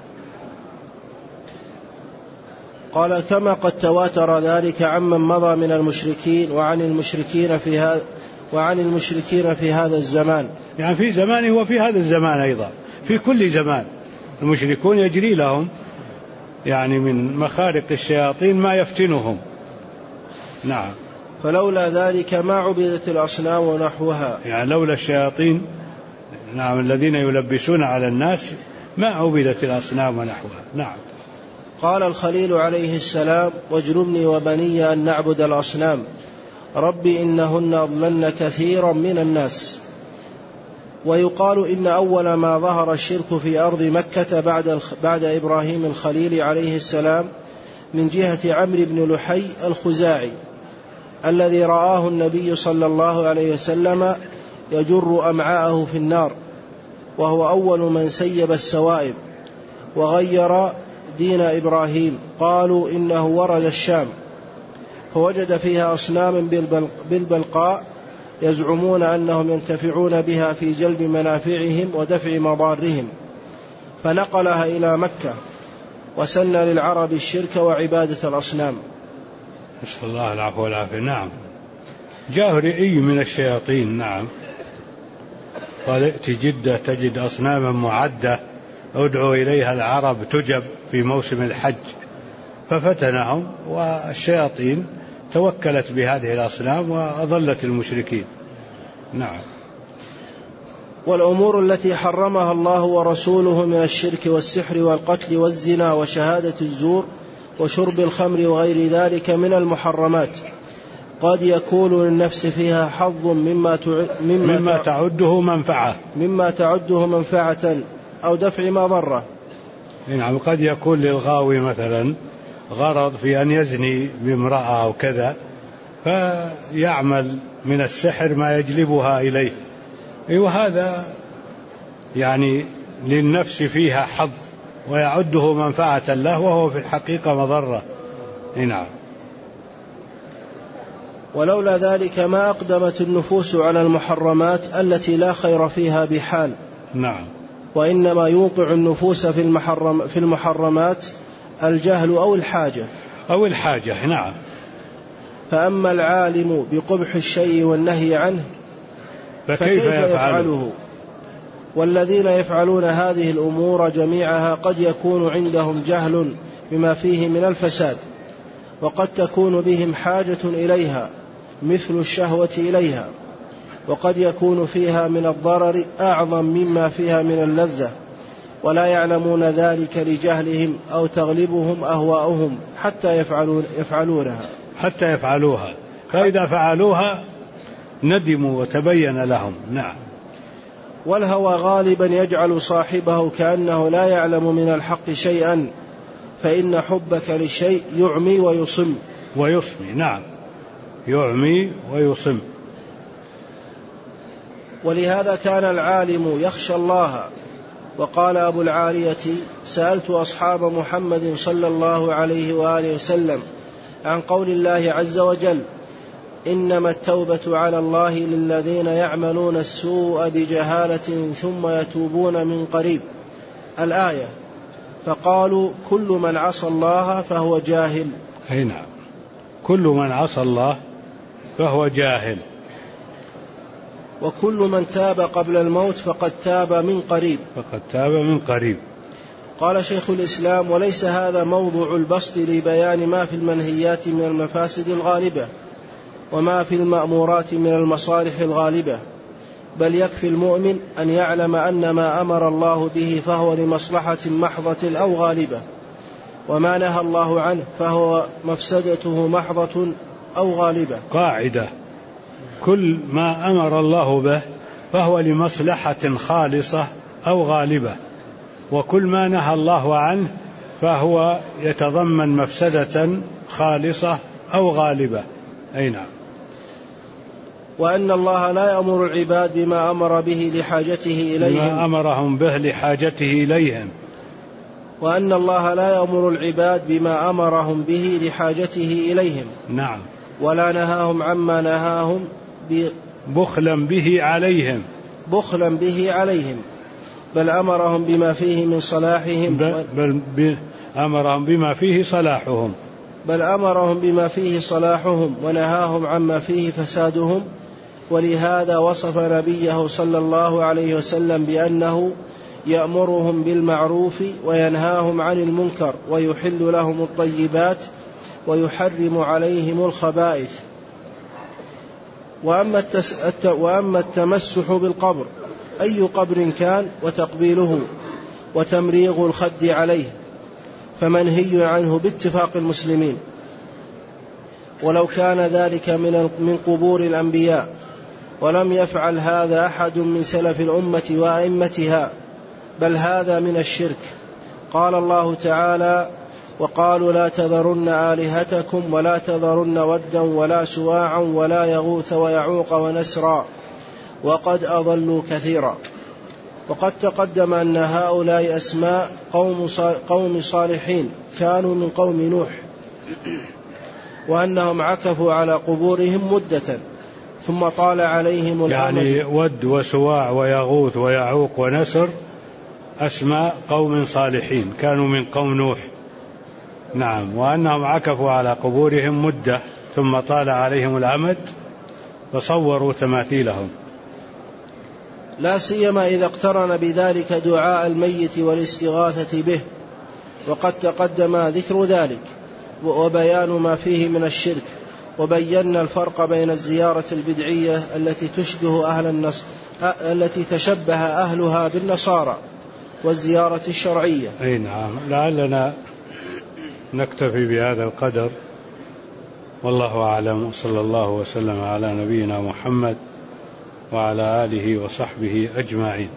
S2: قال كما قد تواتر ذلك عمن مضى من المشركين وعن المشركين في هذا الزمان،
S1: يعني في زمانه وفي هذا الزمان أيضا، في كل زمان المشركون يجري لهم يعني من مخارق الشياطين ما يفتنهم. نعم.
S2: فلولا ذلك ما عبدت الأصنام ونحوها،
S1: يعني لولا الشياطين، نعم، الذين يلبسون على الناس ما عبدت الأصنام ونحوها. نعم.
S2: قال الخليل عليه السلام: واجنبني وبني أن نعبد الأصنام رب إنهن أضللن كثيرا من الناس. ويقال إن أول ما ظهر الشرك في أرض مكة بعد إبراهيم الخليل عليه السلام من جهة عمرو بن لحي الخزاعي الذي رآه النبي صلى الله عليه وسلم يجر أمعاءه في النار، وهو أول من سيب السوائب وغير دين إبراهيم. قالوا إنه ورد الشام فوجد فيها أصنام بالبلقاء يزعمون أنهم ينتفعون بها في جلب منافعهم ودفع مضارهم، فنقلها إلى مكة وسن للعرب الشرك وعبادة الأصنام.
S1: نسأل الله العفو والعافية. نعم، جاء رئي من الشياطين. نعم، قال: ائت جدة تجد أصناما معدة ادعو إليها العرب تجب في موسم الحج، ففتنهم، والشياطين توكلت بهذه الأصنام وأضلت المشركين. نعم.
S2: والأمور التي حرمها الله ورسوله من الشرك والسحر والقتل والزنا وشهادة الزور وشرب الخمر وغير ذلك من المحرمات قد يكون للنفس فيها حظ مما تعده منفعة أو دفع مضرة.
S1: نعم، قد يكون للغاوي مثلا غرض في أن يزني بامرأة أو كذا، فيعمل من السحر ما يجلبها إليه، وهذا يعني للنفس فيها حظ ويعده منفعة له، وهو في الحقيقة مضرة. نعم.
S2: ولولا ذلك ما أقدمت النفوس على المحرمات التي لا خير فيها بحال.
S1: نعم.
S2: وإنما يوقع النفوس في المحرمات الجهل أو الحاجة. نعم. فأما العالم بقبح الشيء والنهي عنه فكيف يفعله؟ والذين يفعلون هذه الأمور جميعها قد يكون عندهم جهل بما فيه من الفساد، وقد تكون بهم حاجة إليها مثل الشهوة إليها، وقد يكون فيها من الضرر أعظم مما فيها من اللذة، ولا يعلمون ذلك لجهلهم أو تغلبهم أهواؤهم حتى يفعلوها،
S1: فإذا فعلوها ندموا وتبين لهم. نعم.
S2: والهوى غالبا يجعل صاحبه كأنه لا يعلم من الحق شيئا، فإن حبك للشيء يعمي ويصم.
S1: نعم، يعمي ويصم.
S2: ولهذا كان العالم يخشى الله. وقال أبو العالية: سألت أصحاب محمد صلى الله عليه وآله وسلم عن قول الله عز وجل: إنما التوبة على الله للذين يعملون السوء بجهالة ثم يتوبون من قريب، الآية، فقالوا: كل من عصى الله فهو جاهل.
S1: نعم، كل من عصى الله فهو جاهل.
S2: وكل من تاب قبل الموت فقد تاب من قريب. قال شيخ الإسلام: وليس هذا موضع البسط لبيان ما في المنهيات من المفاسد الغالبة وما في المأمورات من المصالح الغالبة، بل يكفي المؤمن أن يعلم أن ما أمر الله به فهو لمصلحة محضة أو غالبة، وما نهى الله عنه فهو مفسدته محضة أو غالبة.
S1: قاعدة: كل ما أمر الله به فهو لمصلحة خالصة أو غالبة، وكل ما نهى الله عنه فهو يتضمن مفسدة خالصة أو غالبة. أي نعم.
S2: وأن الله لا يأمر العباد بما أمر به لحاجته إليهم،
S1: بما أمرهم به لحاجته إليهم.
S2: وأن الله لا يأمر العباد بما أمرهم به لحاجته إليهم.
S1: نعم.
S2: ولا نهاهم عما نهاهم
S1: بخلا به عليهم، بل أمرهم بما فيه من صلاحهم، أمرهم بما فيه صلاحهم ونهاهم عما فيه فسادهم. ولهذا وصف نبيه صلى الله عليه وسلم بأنه يأمرهم بالمعروف وينهاهم عن المنكر ويحل لهم الطيبات ويحرم عليهم الخبائث. وأما التمسح بالقبر أي قبر كان وتقبيله وتمريغ الخد عليه
S2: فمنهي عنه باتفاق المسلمين. ولو كان ذلك من قبور الأنبياء ولم يفعل هذا أحد من سلف الأمة وأئمتها، بل هذا من الشرك. قال الله تعالى: وقالوا لا تذرن آلهتكم ولا تذرن ودا ولا سواعا ولا يغوث ويعوق ونسرا وقد أضلوا كثيرا. وقد تقدم أن هؤلاء أسماء قوم صالحين كانوا من قوم نوح، وأنهم عكفوا على قبورهم مدة ثم طال عليهم الأمد.
S1: يعني ود وسواع ويغوث ويعوق ونسر أسماء قوم صالحين كانوا من قوم نوح. نعم، وأنهم عكفوا على قبورهم مدة ثم طال عليهم الأمد فصوروا تماثيلهم،
S2: لا سيما إذا اقترن بذلك دعاء الميت والاستغاثة به، وقد تقدم ذكر ذلك وبيان ما فيه من الشرك. وبينا الفرق بين الزيارة البدعية التي تشبه أهلها بالنصارى والزيارة الشرعية.
S1: أي نعم. لعلنا نكتفي بهذا القدر، والله أعلم، وصلى الله وسلم على نبينا محمد وعلى آله وصحبه أجمعين.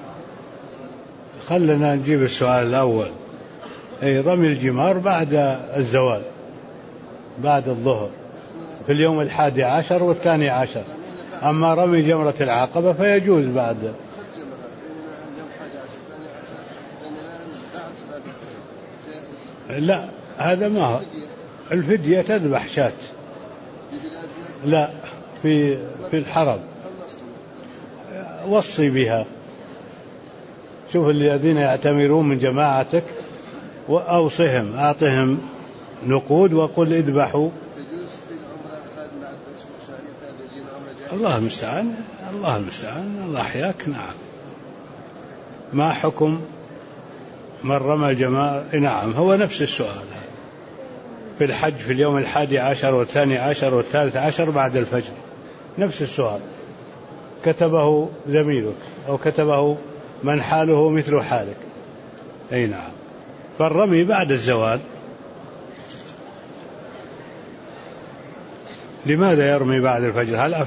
S1: خلنا نجيب السؤال الأول. أي رمي الجمار بعد الزوال، بعد الظهر في اليوم 11 و12. أما رمي جمرة العقبة فيجوز بعد. لا، هذا ما هو الفدية، تذبح شاة. لا، في الحرم وصي بها. شوف الذين يعتمرون من جماعتك وأوصهم، أعطهم نقود وقل اذبحوا. الله المستعان، الله المستعان، الله يحياك. نعم. ما حكم من رمى الجمار؟ نعم، هو نفس السؤال في الحج في اليوم 11 و12 و13 بعد الفجر، نفس السؤال كتبه زميلك أو كتبه من حاله مثل حالك. أي نعم. فالرمي بعد الزوال. لماذا يرمي بعد الفجر؟ هل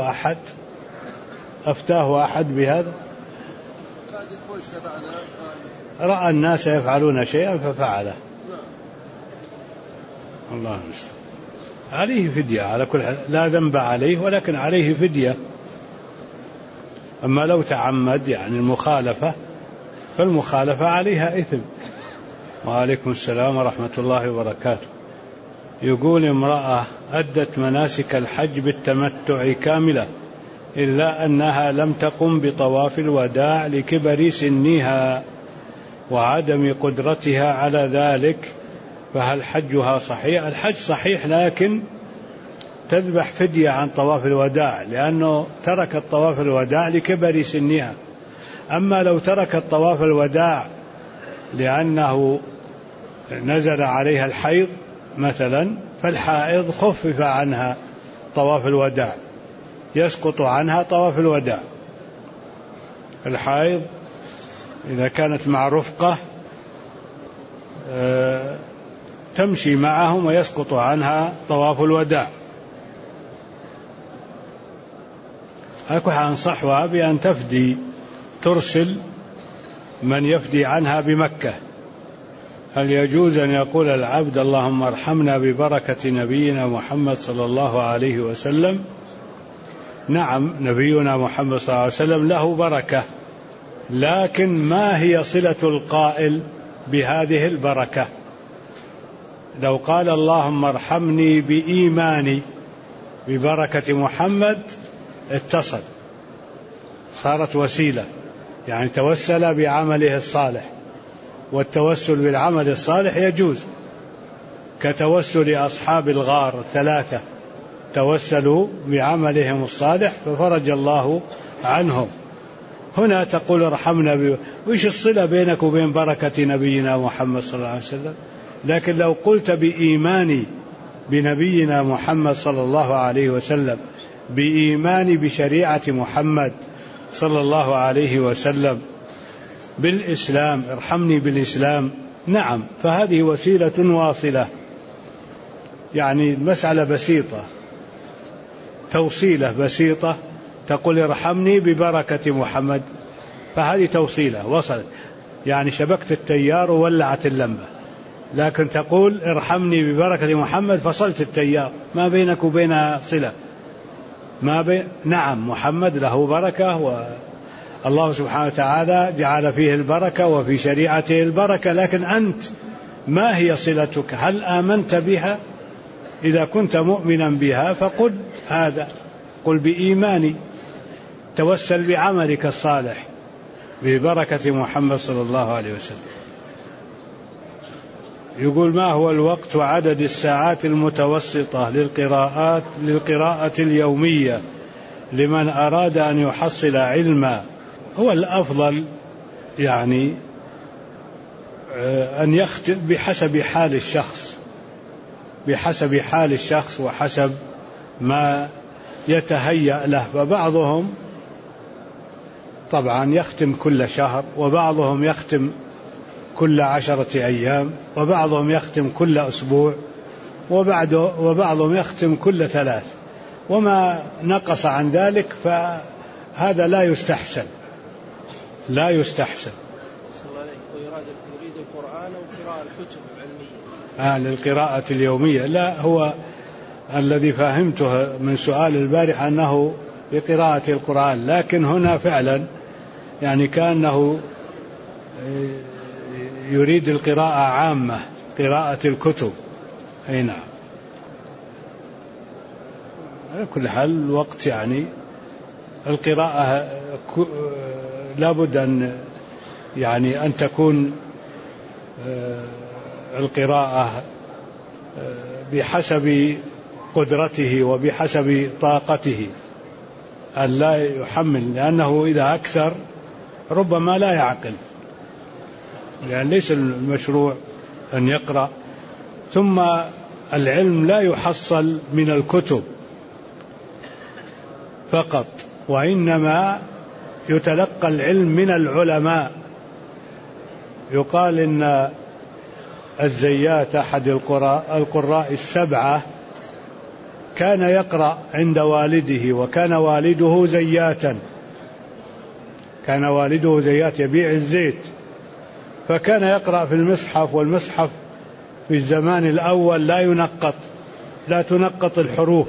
S1: أفتاه أحد بهذا؟ رأى الناس يفعلون شيئا ففعله. الله المستعان. عليه فدية على كل حال، لا ذنب عليه ولكن عليه فدية. أما لو تعمد يعني المخالفة فالمخالفة عليها إثم. وعليكم السلام ورحمة الله وبركاته. يقول: امرأة أدت مناسك الحج بالتمتع كاملة إلا أنها لم تقم بطواف الوداع لكبر سنها وعدم قدرتها على ذلك، فهل حجها صحيح؟ الحج صحيح، لكن تذبح فدية عن طواف الوداع، لأنه تركت طواف الوداع لكبر سنها. أما لو تركت طواف الوداع لأنه نزل عليها الحيض مثلا، فالحائض خفف عنها طواف الوداع، يسقط عنها طواف الوداع. الحائض إذا كانت مع رفقة تمشي معهم ويسقط عنها طواف الوداع. أكو أنصحها بأن تفدي، ترسل من يفدي عنها بمكة. هل يجوز أن يقول العبد: اللهم ارحمنا ببركة نبينا محمد صلى الله عليه وسلم؟ نعم، نبينا محمد صلى الله عليه وسلم له بركة، لكن ما هي صلة القائل بهذه البركة؟ لو قال: اللهم ارحمني بإيماني ببركة محمد، اتصل، صارت وسيلة، يعني توسل بعمله الصالح. والتوسل بالعمل الصالح يجوز، كتوسل أصحاب الغار 3 توسلوا بعملهم الصالح ففرج الله عنهم. هنا تقول ارحمنا وإيش الصلة بينك وبين بركة نبينا محمد صلى الله عليه وسلم؟ لكن لو قلت بإيماني بنبينا محمد صلى الله عليه وسلم، بإيماني بشريعة محمد صلى الله عليه وسلم، بالإسلام، ارحمني بالإسلام، نعم، فهذه وسيلة واصلة، يعني مسألة بسيطة، توصيلة بسيطة، تقول ارحمني ببركة محمد، فهذه توصيلة وصلت، يعني شبكت التيار وولعت اللمبة، لكن تقول ارحمني ببركة محمد فصلت التيار، ما بينك وبينها صلة، نعم محمد له بركة، والله سبحانه وتعالى جعل فيه البركة وفي شريعته البركة، لكن أنت ما هي صلتك؟ هل آمنت بها؟ إذا كنت مؤمنا بها فقل هذا، قل بإيماني، توسل بعملك الصالح ببركة محمد صلى الله عليه وسلم. يقول ما هو الوقت وعدد الساعات المتوسطة للقراءة اليومية لمن أراد أن يحصل علما؟ هو الأفضل يعني أن يختم بحسب حال الشخص، بحسب حال الشخص وحسب ما يتهيأ له، فبعضهم طبعا يختم كل شهر، وبعضهم يختم كل 10 أيام، وبعضهم يختم كل أسبوع، وبعضهم يختم كل 3، وما نقص عن ذلك فهذا لا يستحسن، لا يستحسن.
S2: يريد القرآن وقراءة الكتب العلمية
S1: للقراءة اليومية، لا، هو الذي فهمته من سؤال البارح أنه لقراءة القرآن، لكن هنا فعلا يعني كأنه يريد القراءة عامة، قراءة الكتب. أي نعم. على كل حال الوقت يعني القراءة لابد أن يعني أن تكون القراءة بحسب قدرته وبحسب طاقته، أن لا يحمل، لأنه إذا أكثر ربما لا يعقل، لأن ليس المشروع أن يقرأ. ثم العلم لا يحصل من الكتب فقط، وإنما يتلقى العلم من العلماء. يقال إن الزيات أحد القراء السبعة كان يقرأ عند والده، وكان والده زياتا، كان والده زيات يبيع الزيت، فكان يقرأ في المصحف، والمصحف في الزمان الأول لا تنقط الحروف،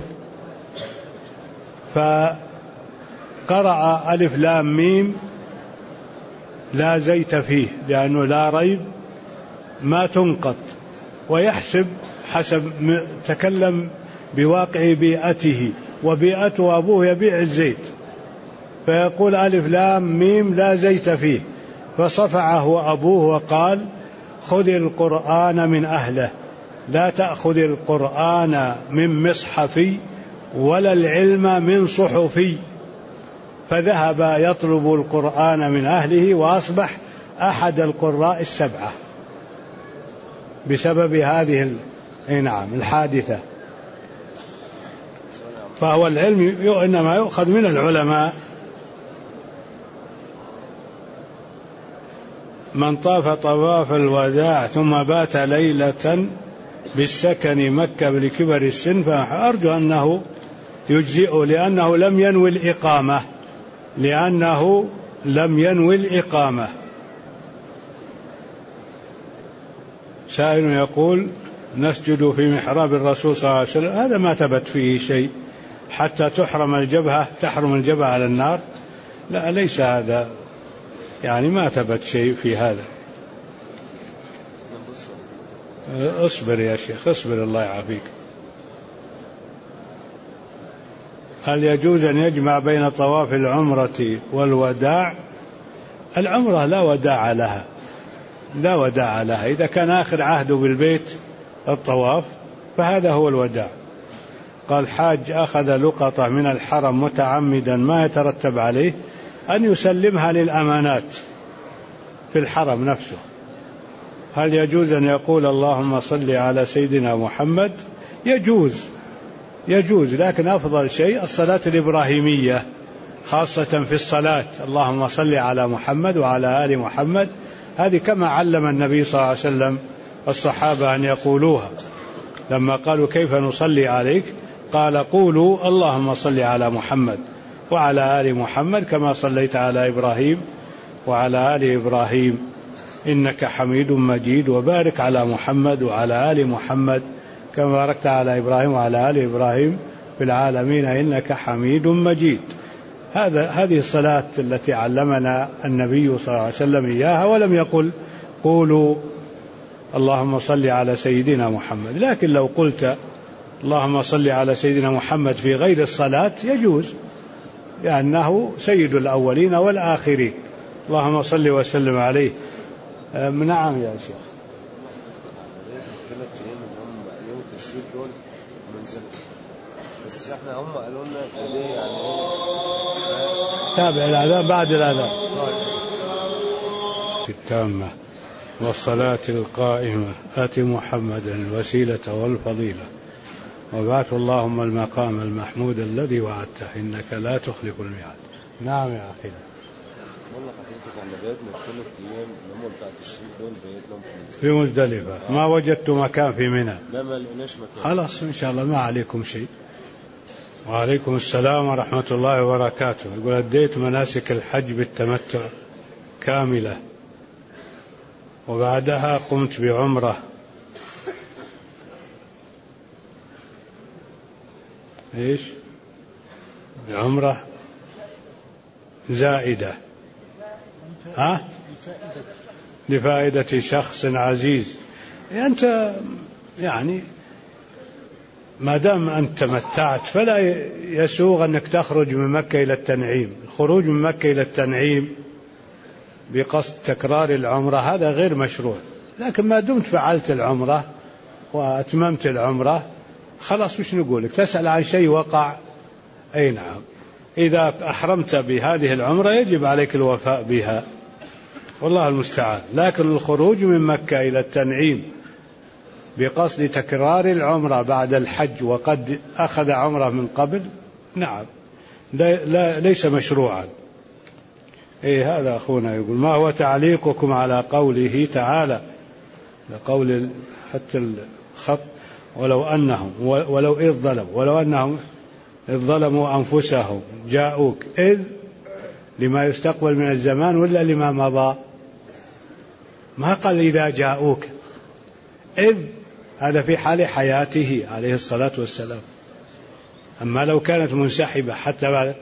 S1: فقرأ ألف لام ميم لا زيت فيه، لأنه لا ريب ما تنقط، ويحسب حسب تكلم بواقع بيئته، وبيئته أبوه يبيع الزيت، فيقول ألف لام ميم لا زيت فيه، فصفعه أبوه وقال خذ القرآن من أهله، لا تأخذ القرآن من مصحفي ولا العلم من صحفي، فذهب يطلب القرآن من أهله، وأصبح أحد القراء السبعة بسبب هذه الحادثة. فهو العلم إنما يؤخذ من العلماء. من طاف طواف الوداع ثم بات ليلة بالسكن مكة لكبر السن، فأرجو أنه يجزئه، لأنه لم ينوي الإقامة. سائل يقول نسجد في محراب الرسول صلى الله عليه وسلم، هذا ما ثبت فيه شيء حتى تحرم الجبهة على النار، لا، ليس هذا، يعني ما ثبت شيء في هذا. اصبر يا شيخ، اصبر، الله يعافيك. هل يجوز أن يجمع بين طواف العمرة والوداع؟ العمرة لا وداع لها، إذا كان آخر عهده بالبيت الطواف فهذا هو الوداع. قال حاج أخذ لقطة من الحرم متعمدا، ما يترتب عليه أن يسلمها للأمانات في الحرم نفسه. هل يجوز أن يقول اللهم صل على سيدنا محمد؟ يجوز، لكن أفضل شيء الصلاة الإبراهيمية، خاصة في الصلاة، اللهم صل على محمد وعلى آل محمد هذه كما علم النبي صلى الله عليه وسلم الصحابة أن يقولوها لما قالوا كيف نصلي عليك، قال قولوا اللهم صل على محمد وعلى آل محمد كما صليت على إبراهيم وعلى آل إبراهيم إنك حميد مجيد، وبارك على محمد وعلى آل محمد كما باركت على إبراهيم وعلى آل إبراهيم في العالمين إنك حميد مجيد. هذه الصلاة التي علمنا النبي صلى الله عليه وسلم إياها، ولم يقل قولوا اللهم صل على سيدنا محمد. لكن لو قلت اللهم صل على سيدنا محمد في غير الصلاة يجوز، لأنه سيد الأولين والآخرين. اللهم صل وسلم عليه. نعم يا شيخ.
S3: بس احنا هم قالوا لنا يعني
S1: تابع الأذان بعد الأذان. التامة والصلاة القائمة آت محمدا الوسيلة والفضيلة وبعث اللهم المقام المحمود الذي وعدته إنك لا تخلف الميعاد. نعم يا أخي.
S3: والله حضرتك احنا بيتنا 3 أيام اللي هم بتاعت الشيء دول بيتنا
S1: في مزدلفة، ما وجدت مكان في منى.
S3: لا ما لقيناش مكان.
S1: خلاص إن شاء الله ما عليكم شيء. وعليكم السلام ورحمة الله وبركاته. يقول أديت مناسك الحج بالتمتع كاملة وبعدها قمت بعمرة، إيش؟ بعمرة زائدة لفائدة شخص عزيز. أنت يعني ما دام أنت تمتعت فلا يسوغ أنك تخرج من مكة إلى التنعيم. الخروج من مكة إلى التنعيم بقصد تكرار العمرة هذا غير مشروع، لكن ما دمت فعلت العمرة وأتممت العمرة خلاص وش نقولك؟ تسأل عن شيء وقع. أي نعم، إذا أحرمت بهذه العمرة يجب عليك الوفاء بها والله المستعان. لكن الخروج من مكة إلى التنعيم بقصد تكرار العمرة بعد الحج وقد أخذ عمرة من قبل، نعم ليس مشروعا. هذا أخونا يقول ما هو تعليقكم على قوله تعالى، لقول حتى الخط ولو أنهم إذ ظلموا أنفسهم جاءوك، إذ لما يستقبل من الزمان ولا لما مضى؟ ما قال إذا جاءوك، إذ هذا في حال حياته عليه الصلاة والسلام. أما لو كانت منسحبة حتى بعد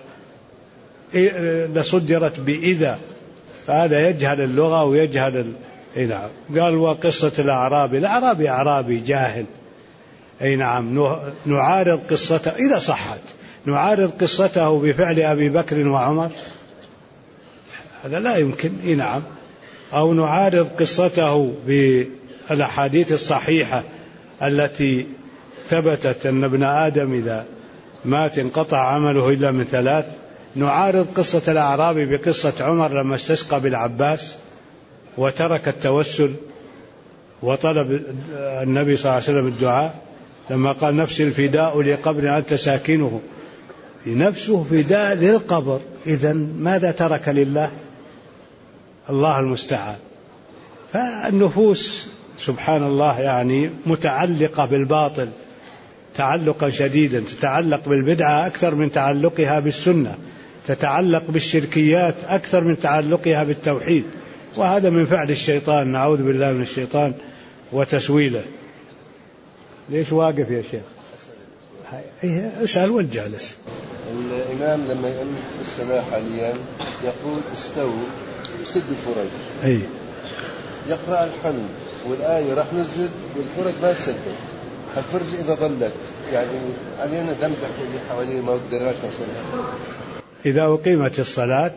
S1: لصدرت بإذا، فهذا يجهل اللغة ويجهل نعم. قال وقصة الأعرابي أعرابي جاهل. أي نعم، نعارض قصته إذا صحت، نعارض قصته بفعل أبي بكر وعمر، هذا لا يمكن. نعم، أو نعارض قصته بالأحاديث الصحيحة التي ثبتت أن ابن آدم إذا مات انقطع عمله إلا من 3. نعارض قصة الأعرابي بقصة عمر لما استسقى بالعباس وترك التوسل وطلب النبي صلى الله عليه وسلم الدعاء لما قال نفسي الفداء لقبر أنت ساكنه، نفسه فداء للقبر. إذن ماذا ترك لله؟ الله المستعان. فالنفوس سبحان الله يعني متعلقة بالباطل تعلقا شديدا، تتعلق بالبدعة أكثر من تعلقها بالسنة، تتعلق بالشركيات أكثر من تعلقها بالتوحيد، وهذا من فعل الشيطان، نعوذ بالله من الشيطان وتسويله. ليش واقف يا شيخ؟ اسأل والجالس.
S3: الإمام لما يقول الصلاة حاليا يقول استووا سد الفرج،
S1: أي
S3: يقرأ الحمد والآية راح نسجد والفرج ما تسدد، الفرج إذا ظلت يعني علينا ذنبح اللي حواليه ما قدرناش نصلها.
S1: إذا أقيمت الصلاة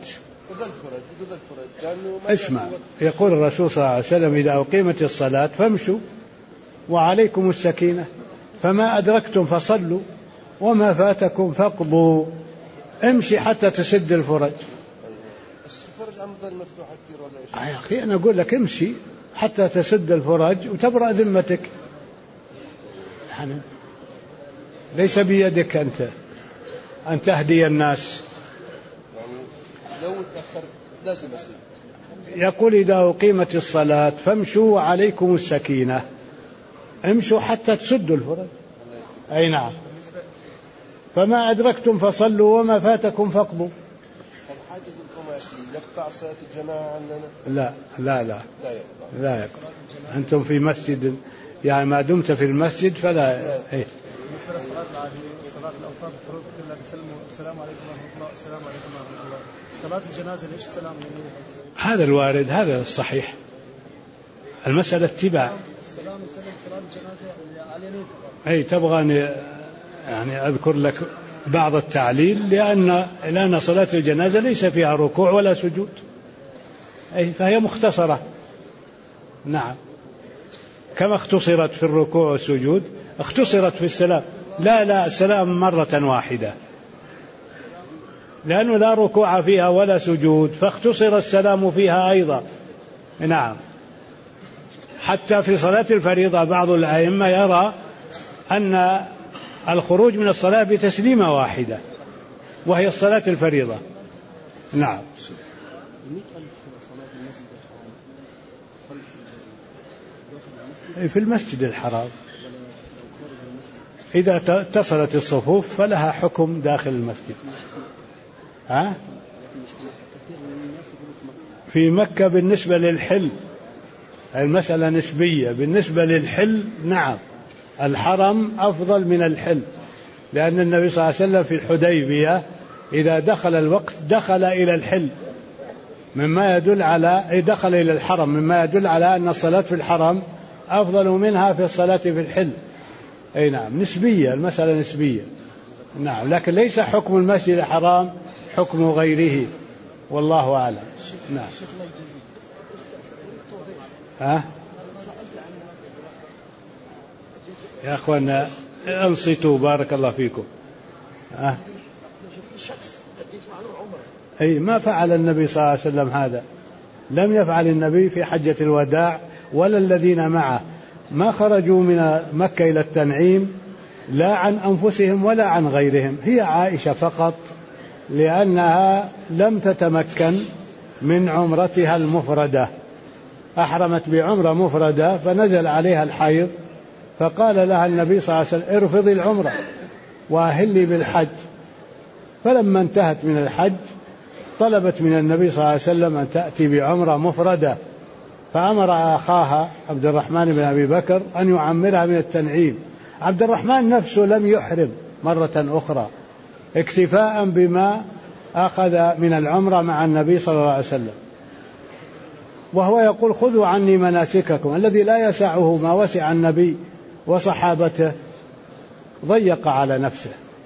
S1: اسمع، يقول الرسول صلى الله عليه وسلم إذا أقيمت الصلاة فامشوا وعليكم السكينة، فما أدركتم فصلوا وما فاتكم فاقضوا. امشي حتى تسد الفرج.
S3: الفرج عم ظل مفتوحة كثير ولا
S1: يا أخي أنا أقول لك امشي حتى تسد الفرج وتبرأ ذمتك. ليس بيدك أنت أن تهدي الناس.
S3: يعني لو تأخرت لازم أسد.
S1: يقول إذا أقيمت الصلاة فامشوا وعليكم السكينة، امشوا حتى تسدوا الفرج. أي نعم. فما أدركتم فصلوا وما فاتكم فاقضوا.
S3: الحاجز الخماسي يقطع صلاة الجماعة عندنا؟
S1: لا لا لا لا يقطع. أنتم في مسجد، يعني ما دمت في المسجد فلا. إيه.
S4: بالنسبة للصلاة العادية، صلاة الأوقات الفروض كلها بيسلموا السلام عليكم ورحمة الله، السلام عليكم ورحمة الله. صلاة الجنازة ليش السلام يعني؟
S1: هذا الوارد، هذا الصحيح. المسألة اتباع.
S4: السلام يسلم صلاة الجنازة على اليمين.
S1: أي تبغى يعني أذكر لك بعض التعليل، لأن صلاة الجنازة ليس فيها ركوع ولا سجود، أي فهي مختصرة. نعم، كما اختصرت في الركوع والسجود اختصرت في السلام. لا السلام مرة واحدة، لأنه لا ركوع فيها ولا سجود، فاختصر السلام فيها أيضا. نعم. حتى في صلاة الفريضة بعض الأئمة يرى أن الخروج من الصلاة بتسليمة واحدة، وهي الصلاة الفريضة. نعم. في المسجد الحرام إذا اتصلت الصفوف فلها حكم داخل المسجد. في مكة بالنسبة للحل المسألة نسبية. بالنسبة للحل نعم الحرم أفضل من الحل، لأن النبي صلى الله عليه وسلم في الحديبية إذا دخل الوقت دخل إلى الحل، مما يدل على دخل إلى الحرم، مما يدل على أن الصلاة في الحرم أفضل منها في الصلاة في الحل. أي نعم، نسبية، المسألة نسبية. نعم، لكن ليس حكم المسجد الحرام حكم غيره، والله أعلم. نعم. يا أخوانا أنصتوا بارك الله فيكم. أي ما فعل النبي صلى الله عليه وسلم هذا، لم يفعل النبي في حجة الوداع ولا الذين معه، ما خرجوا من مكة إلى التنعيم لا عن أنفسهم ولا عن غيرهم. هي عائشة فقط لأنها لم تتمكن من عمرتها المفردة، أحرمت بعمرة مفردة فنزل عليها الحيض، فقال لها النبي صلى الله عليه وسلم ارفضي العمرة وأهلي بالحج. فلما انتهت من الحج طلبت من النبي صلى الله عليه وسلم أن تأتي بعمرة مفردة، فأمر أخاها عبد الرحمن بن أبي بكر أن يعمرها من التنعيم. عبد الرحمن نفسه لم يحرم مرة أخرى اكتفاء بما أخذ من العمرة مع النبي صلى الله عليه وسلم، وهو يقول خذوا عني مناسككم. الذي لا يسعه ما وسع النبي وصحابته ضيق على نفسه.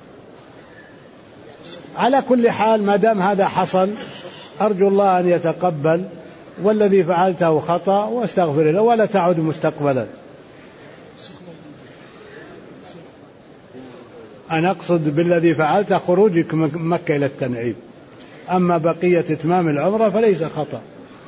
S1: على كل حال ما دام هذا حصل أرجو الله أن يتقبل، والذي فعلته خطأ واستغفر له ولا تعود مستقبلا. أنا أقصد بالذي فعلته خروجك من مكة إلى التنعيم، أما بقية إتمام العمرة فليس خطأ.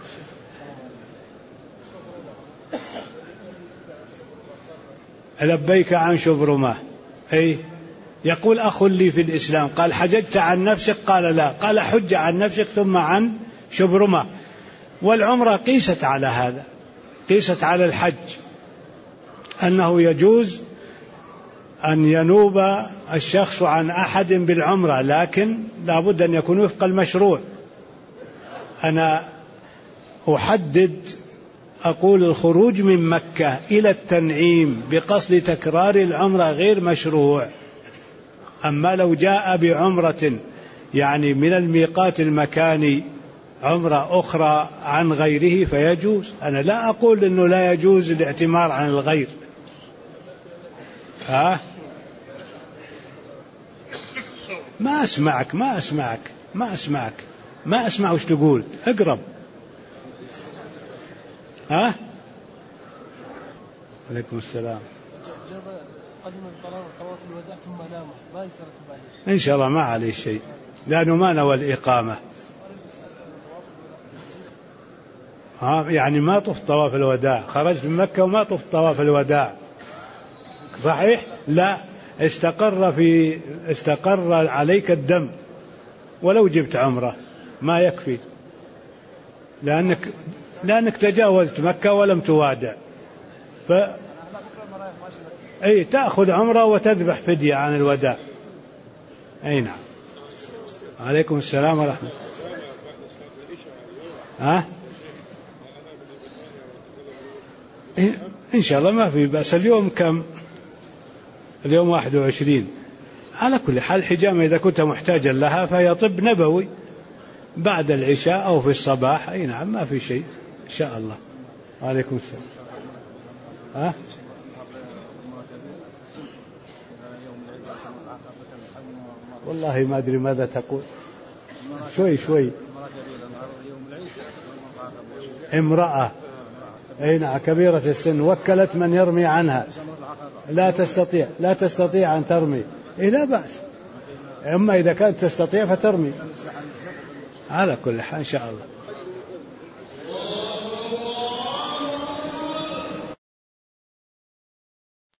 S1: لبيك عن شبرمة. أي يقول أخ لي في الإسلام قال حججت عن نفسك؟ قال لا. قال حج عن نفسك ثم عن شبرمة. والعمرة قيست على هذا، قيست على الحج، أنه يجوز أن ينوب الشخص عن أحد بالعمرة، لكن لا بد أن يكون وفق المشروع. أنا أحدد أقول الخروج من مكة إلى التنعيم بقصد تكرار العمرة غير مشروع. أما لو جاء بعمرة يعني من الميقات المكاني عمرة أخرى عن غيره فيجوز. أنا لا أقول أنه لا يجوز الاعتمار عن الغير. ما أسمع وش تقول. اقرب. عليكم السلام. إن شاء الله ما عليه شيء، لأنه ما نوى الإقامة. يعني ما طفت طواف الوداع، خرجت من مكة وما طفت طواف الوداع، صحيح؟ لا، استقر عليك الدم ولو جبت عمرة ما يكفي. لأنك تجاوزت مكة ولم توادع، أي تأخذ عمرة وتذبح فدية عن الوداع. أي نعم. عليكم السلام ورحمة الله. إن شاء الله ما في بأس. اليوم كم؟ اليوم 21. على كل حال الحجامة إذا كنت محتاجا لها فهي طب نبوي بعد العشاء أو في الصباح. أي نعم ما في شيء إن شاء الله. عليكم السلام. والله ما أدري ماذا تقول. شوي. امرأة كبيرة السن وكلت من يرمي عنها، لا تستطيع أن ترمي. لا بأس، أما إذا كانت تستطيع فترمي. على كل حال إن شاء الله.